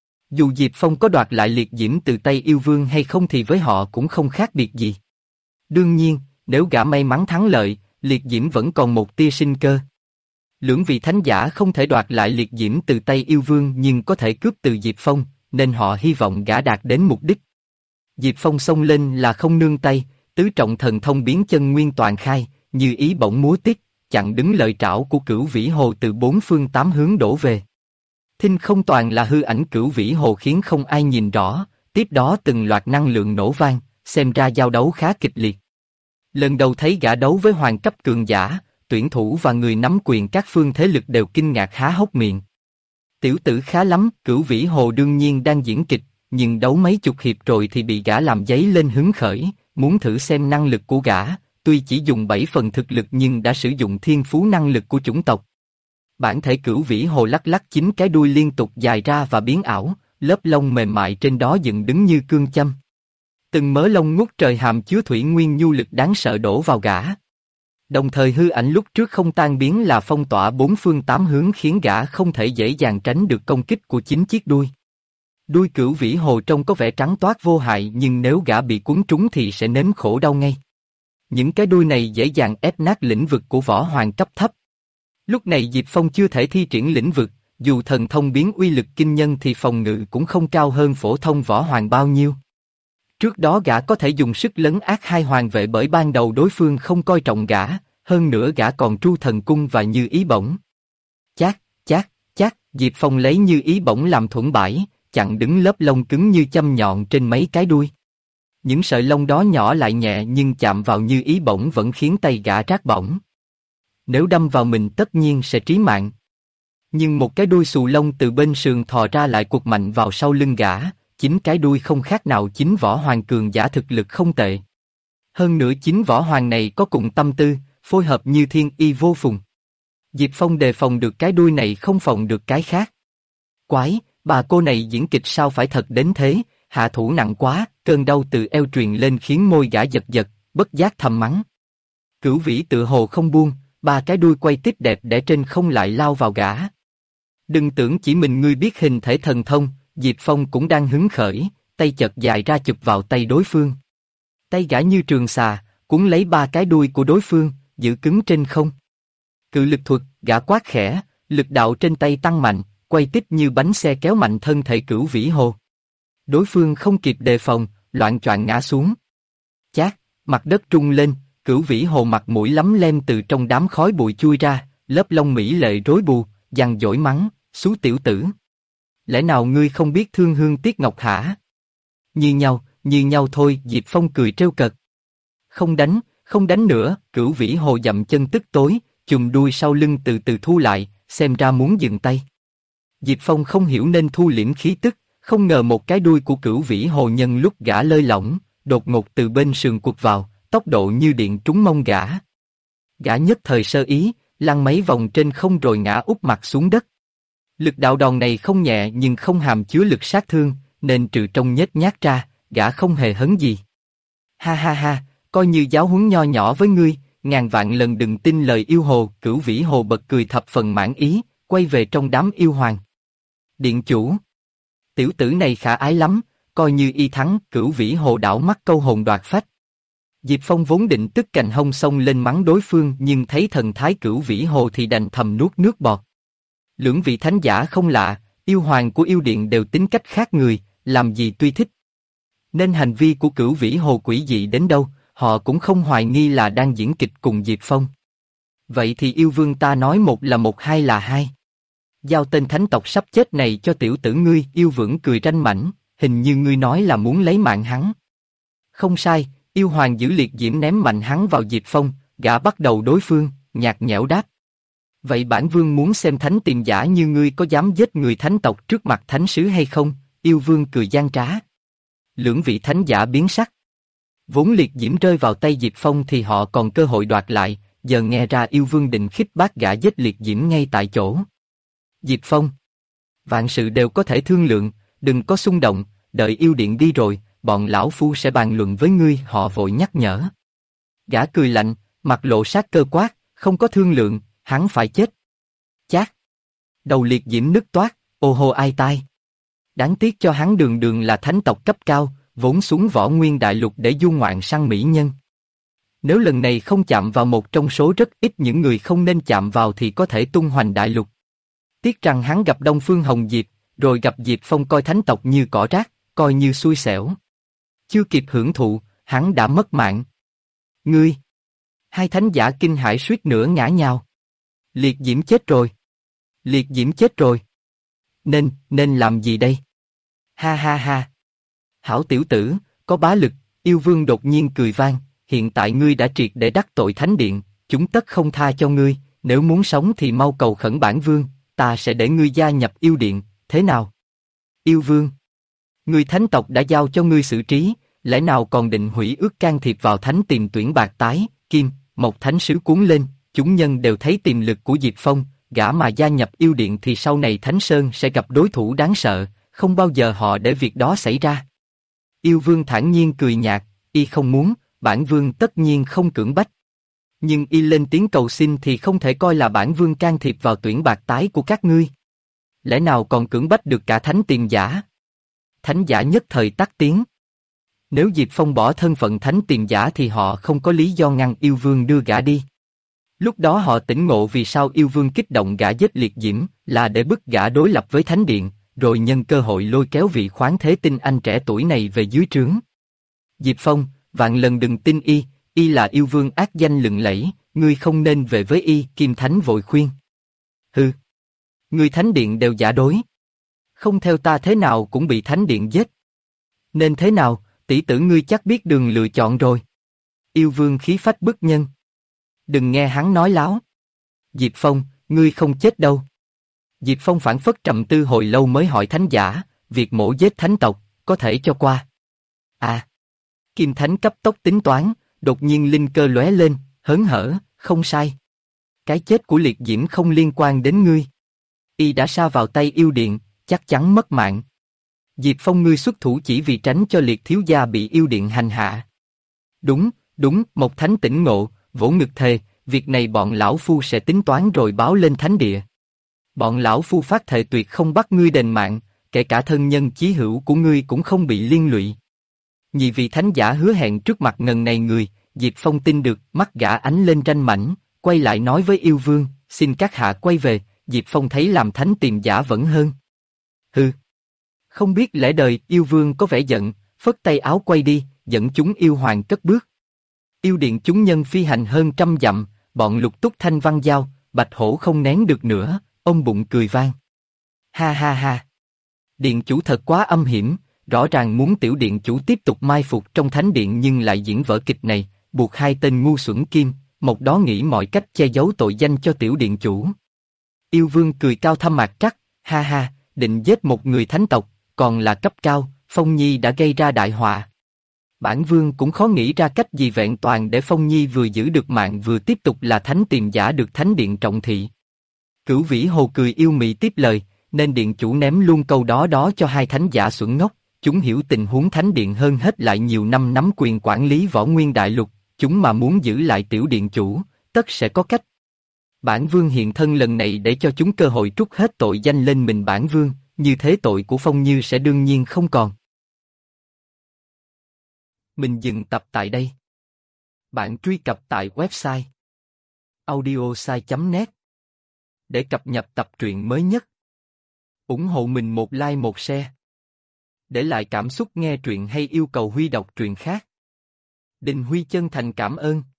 Dù Diệp Phong có đoạt lại liệt diễm từ tay yêu vương hay không thì với họ cũng không khác biệt gì. Đương nhiên, nếu gã may mắn thắng lợi, liệt diễm vẫn còn một tia sinh cơ. Lưỡng vị thánh giả không thể đoạt lại liệt diễm từ tay yêu vương nhưng có thể cướp từ Diệp Phong, nên họ hy vọng gã đạt đến mục đích. Diệp Phong xông lên là không nương tay, tứ trọng thần thông biến chân nguyên toàn khai, như ý bỗng múa tít, chặn đứng lời trảo của cửu vĩ hồ từ 4 phương 8 hướng đổ về. Thinh không toàn là hư ảnh cửu vĩ hồ khiến không ai nhìn rõ, tiếp đó từng loạt năng lượng nổ vang, xem ra giao đấu khá kịch liệt. Lần đầu thấy gã đấu với hoàng cấp cường giả, tuyển thủ và người nắm quyền các phương thế lực đều kinh ngạc há hốc miệng. Tiểu tử khá lắm, cửu vĩ hồ đương nhiên đang diễn kịch, nhưng đấu mấy chục hiệp rồi thì bị gã làm dấy lên hứng khởi, muốn thử xem năng lực của gã, tuy chỉ dùng 7 phần thực lực nhưng đã sử dụng thiên phú năng lực của chủng tộc. Bản thể cửu vĩ hồ lắc lắc chính cái đuôi liên tục dài ra và biến ảo, lớp lông mềm mại trên đó dựng đứng như cương châm. Từng mớ lông ngút trời hàm chứa thủy nguyên nhu lực đáng sợ đổ vào gã. Đồng thời hư ảnh lúc trước không tan biến là phong tỏa 4 phương 8 hướng khiến gã không thể dễ dàng tránh được công kích của chính chiếc đuôi. Đuôi cửu vĩ hồ trông có vẻ trắng toát vô hại nhưng nếu gã bị cuốn trúng thì sẽ nếm khổ đau ngay. Những cái đuôi này dễ dàng ép nát lĩnh vực của võ hoàng cấp thấp. Lúc này Diệp Phong chưa thể thi triển lĩnh vực, dù thần thông biến uy lực kinh nhân thì phòng ngự cũng không cao hơn phổ thông võ hoàng bao nhiêu. Trước đó gã có thể dùng sức lấn át hai hoàng vệ bởi ban đầu đối phương không coi trọng gã, hơn nữa gã còn tru thần cung và như ý bổng. Chát, chát, chát, Diệp Phong lấy như ý bổng làm thuẫn bãi, chặn đứng lớp lông cứng như châm nhọn trên mấy cái đuôi. Những sợi lông đó nhỏ lại nhẹ nhưng chạm vào như ý bổng vẫn khiến tay gã rát bỏng. Nếu đâm vào mình tất nhiên sẽ trí mạng. Nhưng một cái đuôi xù lông từ bên sườn thò ra lại quật mạnh vào sau lưng gã, chính cái đuôi không khác nào chính võ hoàng cường giả thực lực không tệ. Hơn nữa chính võ hoàng này có cùng tâm tư, phối hợp như thiên y vô phùng. Diệp Phong đề phòng được cái đuôi này không phòng được cái khác. Quái, bà cô này diễn kịch sao phải thật đến thế, hạ thủ nặng quá, cơn đau từ eo truyền lên khiến môi gã giật giật, bất giác thầm mắng. Cửu Vĩ tự hồ không buông, ba cái đuôi quay tít đẹp đẽ trên không lại lao vào gã. Đừng tưởng chỉ mình ngươi biết hình thể thần thông, Diệp Phong cũng đang hứng khởi, tay chợt dài ra chụp vào tay đối phương. Tay gã như trường xà, cuốn lấy ba cái đuôi của đối phương, giữ cứng trên không. Cự lực thuật, gã quát khẽ, lực đạo trên tay tăng mạnh, quay tít như bánh xe kéo mạnh thân thể Cửu Vĩ Hồ. Đối phương không kịp đề phòng, loạng choạng ngã xuống. Chát, mặt đất rung lên, Cửu Vĩ Hồ mặt mũi lấm lem từ trong đám khói bụi chui ra, lớp lông mỹ lệ rối bù, giằng dỗi mắng, xú tiểu tử. Lẽ nào ngươi không biết thương hương tiếc ngọc hả? Như nhau thôi, Diệp Phong cười trêu cợt. Không đánh nữa, Cửu Vĩ Hồ dậm chân tức tối, chùm đuôi sau lưng từ từ thu lại, xem ra muốn dừng tay. Diệp Phong không hiểu nên thu liễm khí tức, không ngờ một cái đuôi của Cửu Vĩ Hồ nhân lúc gã lơi lỏng, đột ngột từ bên sườn quật vào, tốc độ như điện trúng mông gã. Gã nhất thời sơ ý, lăn mấy vòng trên không rồi ngã úp mặt xuống đất. Lực đạo đòn này không nhẹ nhưng không hàm chứa lực sát thương, nên trừ trong nhếch nhác ra, gã không hề hấn gì. Ha ha ha, coi như giáo huấn nho nhỏ với ngươi, ngàn vạn lần đừng tin lời yêu hồ. Cửu Vĩ Hồ bật cười thập phần mãn ý, quay về trong đám yêu hoàng. Điện chủ, tiểu tử này khả ái lắm, coi như y thắng. Cửu Vĩ Hồ đảo mắt câu hồn đoạt phách. Diệp Phong vốn định tức cành hông xông lên mắng đối phương nhưng thấy thần thái Cửu Vĩ Hồ thì đành thầm nuốt nước bọt. Lưỡng vị thánh giả không lạ, yêu hoàng của yêu điện đều tính cách khác người, làm gì tuy thích. Nên hành vi của Cửu Vĩ Hồ quỷ dị đến đâu, họ cũng không hoài nghi là đang diễn kịch cùng Diệp Phong. Vậy thì yêu vương ta nói một là một, hai là hai. Giao tên thánh tộc sắp chết này cho tiểu tử ngươi. Yêu Vương cười ranh mãnh, hình như ngươi nói là muốn lấy mạng hắn. Không sai, yêu hoàng giữ liệt diễm ném mạnh hắn vào Diệp Phong, gã bắt đầu đối phương, nhạt nhẽo đáp. Vậy bản vương muốn xem thánh tiềm giả như ngươi có dám giết người thánh tộc trước mặt thánh sứ hay không? Yêu vương cười gian trá. Lưỡng vị thánh giả biến sắc. Vốn liệt diễm rơi vào tay Diệp Phong thì họ còn cơ hội đoạt lại, giờ nghe ra yêu vương định khích bác gã giết liệt diễm ngay tại chỗ. Diệp Phong, vạn sự đều có thể thương lượng, đừng có xung động, đợi yêu điện đi rồi, bọn lão phu sẽ bàn luận với ngươi. Họ vội nhắc nhở. Gã cười lạnh, mặt lộ sát cơ quát, không có thương lượng, hắn phải chết. Chát. Đầu liệt diễm nứt toát, ô hô ai tai. Đáng tiếc cho hắn đường đường là thánh tộc cấp cao, vốn xuống võ nguyên đại lục để du ngoạn săn mỹ nhân. Nếu lần này không chạm vào một trong số rất ít những người không nên chạm vào thì có thể tung hoành đại lục. Tiếc rằng hắn gặp Đông Phương Hồng Diệp, rồi gặp Diệp Phong coi thánh tộc như cỏ rác, coi như xui xẻo. Chưa kịp hưởng thụ, hắn đã mất mạng. Ngươi! Hai thánh giả kinh hãi suýt nữa ngã nhào. Liệt diễm chết rồi. Liệt diễm chết rồi. Nên làm gì đây? Ha ha ha. Hảo tiểu tử, có bá lực. Yêu vương đột nhiên cười vang. Hiện tại ngươi đã triệt để đắc tội thánh điện, chúng tất không tha cho ngươi. Nếu muốn sống thì mau cầu khẩn bản vương, ta sẽ để ngươi gia nhập yêu điện, thế nào? Yêu vương, ngươi thánh tộc đã giao cho ngươi xử trí, lẽ nào còn định hủy ước can thiệp vào thánh tiềm tuyển bạc tái, kim, một thánh sứ cuốn lên, chúng nhân đều thấy tiềm lực của Diệp Phong, gã mà gia nhập yêu điện thì sau này Thánh Sơn sẽ gặp đối thủ đáng sợ, không bao giờ họ để việc đó xảy ra. Yêu vương thản nhiên cười nhạt, y không muốn, bản vương tất nhiên không cưỡng bách. Nhưng y lên tiếng cầu xin thì không thể coi là bản vương can thiệp vào tuyển bạc tái của các ngươi. Lẽ nào còn cưỡng bách được cả thánh tiềm giả? Thánh giả nhất thời tắt tiếng. Nếu Diệp Phong bỏ thân phận thánh tiềm giả thì họ không có lý do ngăn yêu vương đưa gã đi. Lúc đó họ tỉnh ngộ vì sao yêu vương kích động gã giết liệt diễm là để bức gã đối lập với thánh điện, rồi nhân cơ hội lôi kéo vị khoáng thế tinh anh trẻ tuổi này về dưới trướng. Diệp Phong, vạn lần đừng tin y là yêu vương ác danh lừng lẫy, ngươi không nên về với y. Kim Thánh vội khuyên. Hừ, ngươi thánh điện đều giả dối, không theo ta thế nào cũng bị thánh điện giết. Nên thế nào, tỷ tử ngươi chắc biết đường lựa chọn rồi. Yêu vương khí phách bức nhân. Đừng nghe hắn nói láo. Diệp Phong, ngươi không chết đâu. Diệp Phong phảng phất trầm tư hồi lâu mới hỏi thánh giả, việc mổ giết thánh tộc, có thể cho qua. À. Kim Thánh cấp tốc tính toán, đột nhiên linh cơ lóe lên, hớn hở, không sai. Cái chết của liệt diễm không liên quan đến ngươi. Y đã sa vào tay yêu điện, chắc chắn mất mạng. Diệp Phong ngươi xuất thủ chỉ vì tránh cho Liệt thiếu gia bị yêu điện hành hạ. Đúng, đúng, Mộc Thánh tỉnh ngộ, vỗ ngực thề, việc này bọn lão phu sẽ tính toán rồi báo lên thánh địa. Bọn lão phu phát thệ tuyệt không bắt ngươi đền mạng, kể cả thân nhân chí hữu của ngươi cũng không bị liên lụy. Nhị vị thánh giả hứa hẹn trước mặt ngần này người, Diệp Phong tin được, mắt gã ánh lên ranh mãnh, quay lại nói với yêu vương, xin các hạ quay về. Diệp Phong thấy làm thánh tiền giả vẫn hơn. Hừ. Không biết lẽ đời, yêu vương có vẻ giận, phất tay áo quay đi, dẫn chúng yêu hoàng cất bước. Yêu điện chúng nhân phi hành hơn 100 dặm, bọn Lục Túc Thanh Văn Giao, Bạch Hổ không nén được nữa, ôm bụng cười vang. Ha ha ha. Điện chủ thật quá âm hiểm, rõ ràng muốn tiểu điện chủ tiếp tục mai phục trong thánh điện nhưng lại diễn vở kịch này, buộc hai tên ngu xuẩn kim, một đó nghĩ mọi cách che giấu tội danh cho tiểu điện chủ. Yêu vương cười cao thâm mạc trắc, ha ha, định giết một người thánh tộc, còn là cấp cao, Phong Nhi đã gây ra đại họa. Bản vương cũng khó nghĩ ra cách gì vẹn toàn để Phong Nhi vừa giữ được mạng vừa tiếp tục là thánh tiền giả được thánh điện trọng thị. Cửu Vĩ Hồ cười yêu mị tiếp lời, nên điện chủ ném luôn câu đó cho hai thánh giả xuẩn ngốc, chúng hiểu tình huống thánh điện hơn hết lại nhiều năm nắm quyền quản lý võ nguyên đại lục, chúng mà muốn giữ lại tiểu điện chủ, tất sẽ có cách. Bản vương hiện thân lần này để cho chúng cơ hội trút hết tội danh lên mình bản vương, như thế tội của Phong Như sẽ đương nhiên không còn. Mình dừng tập tại đây. Bạn truy cập tại website audiosai.net để cập nhật tập truyện mới nhất. Ủng hộ mình một like một share. Để lại cảm xúc nghe truyện hay yêu cầu Huy đọc truyện khác. Đình Huy chân thành cảm ơn.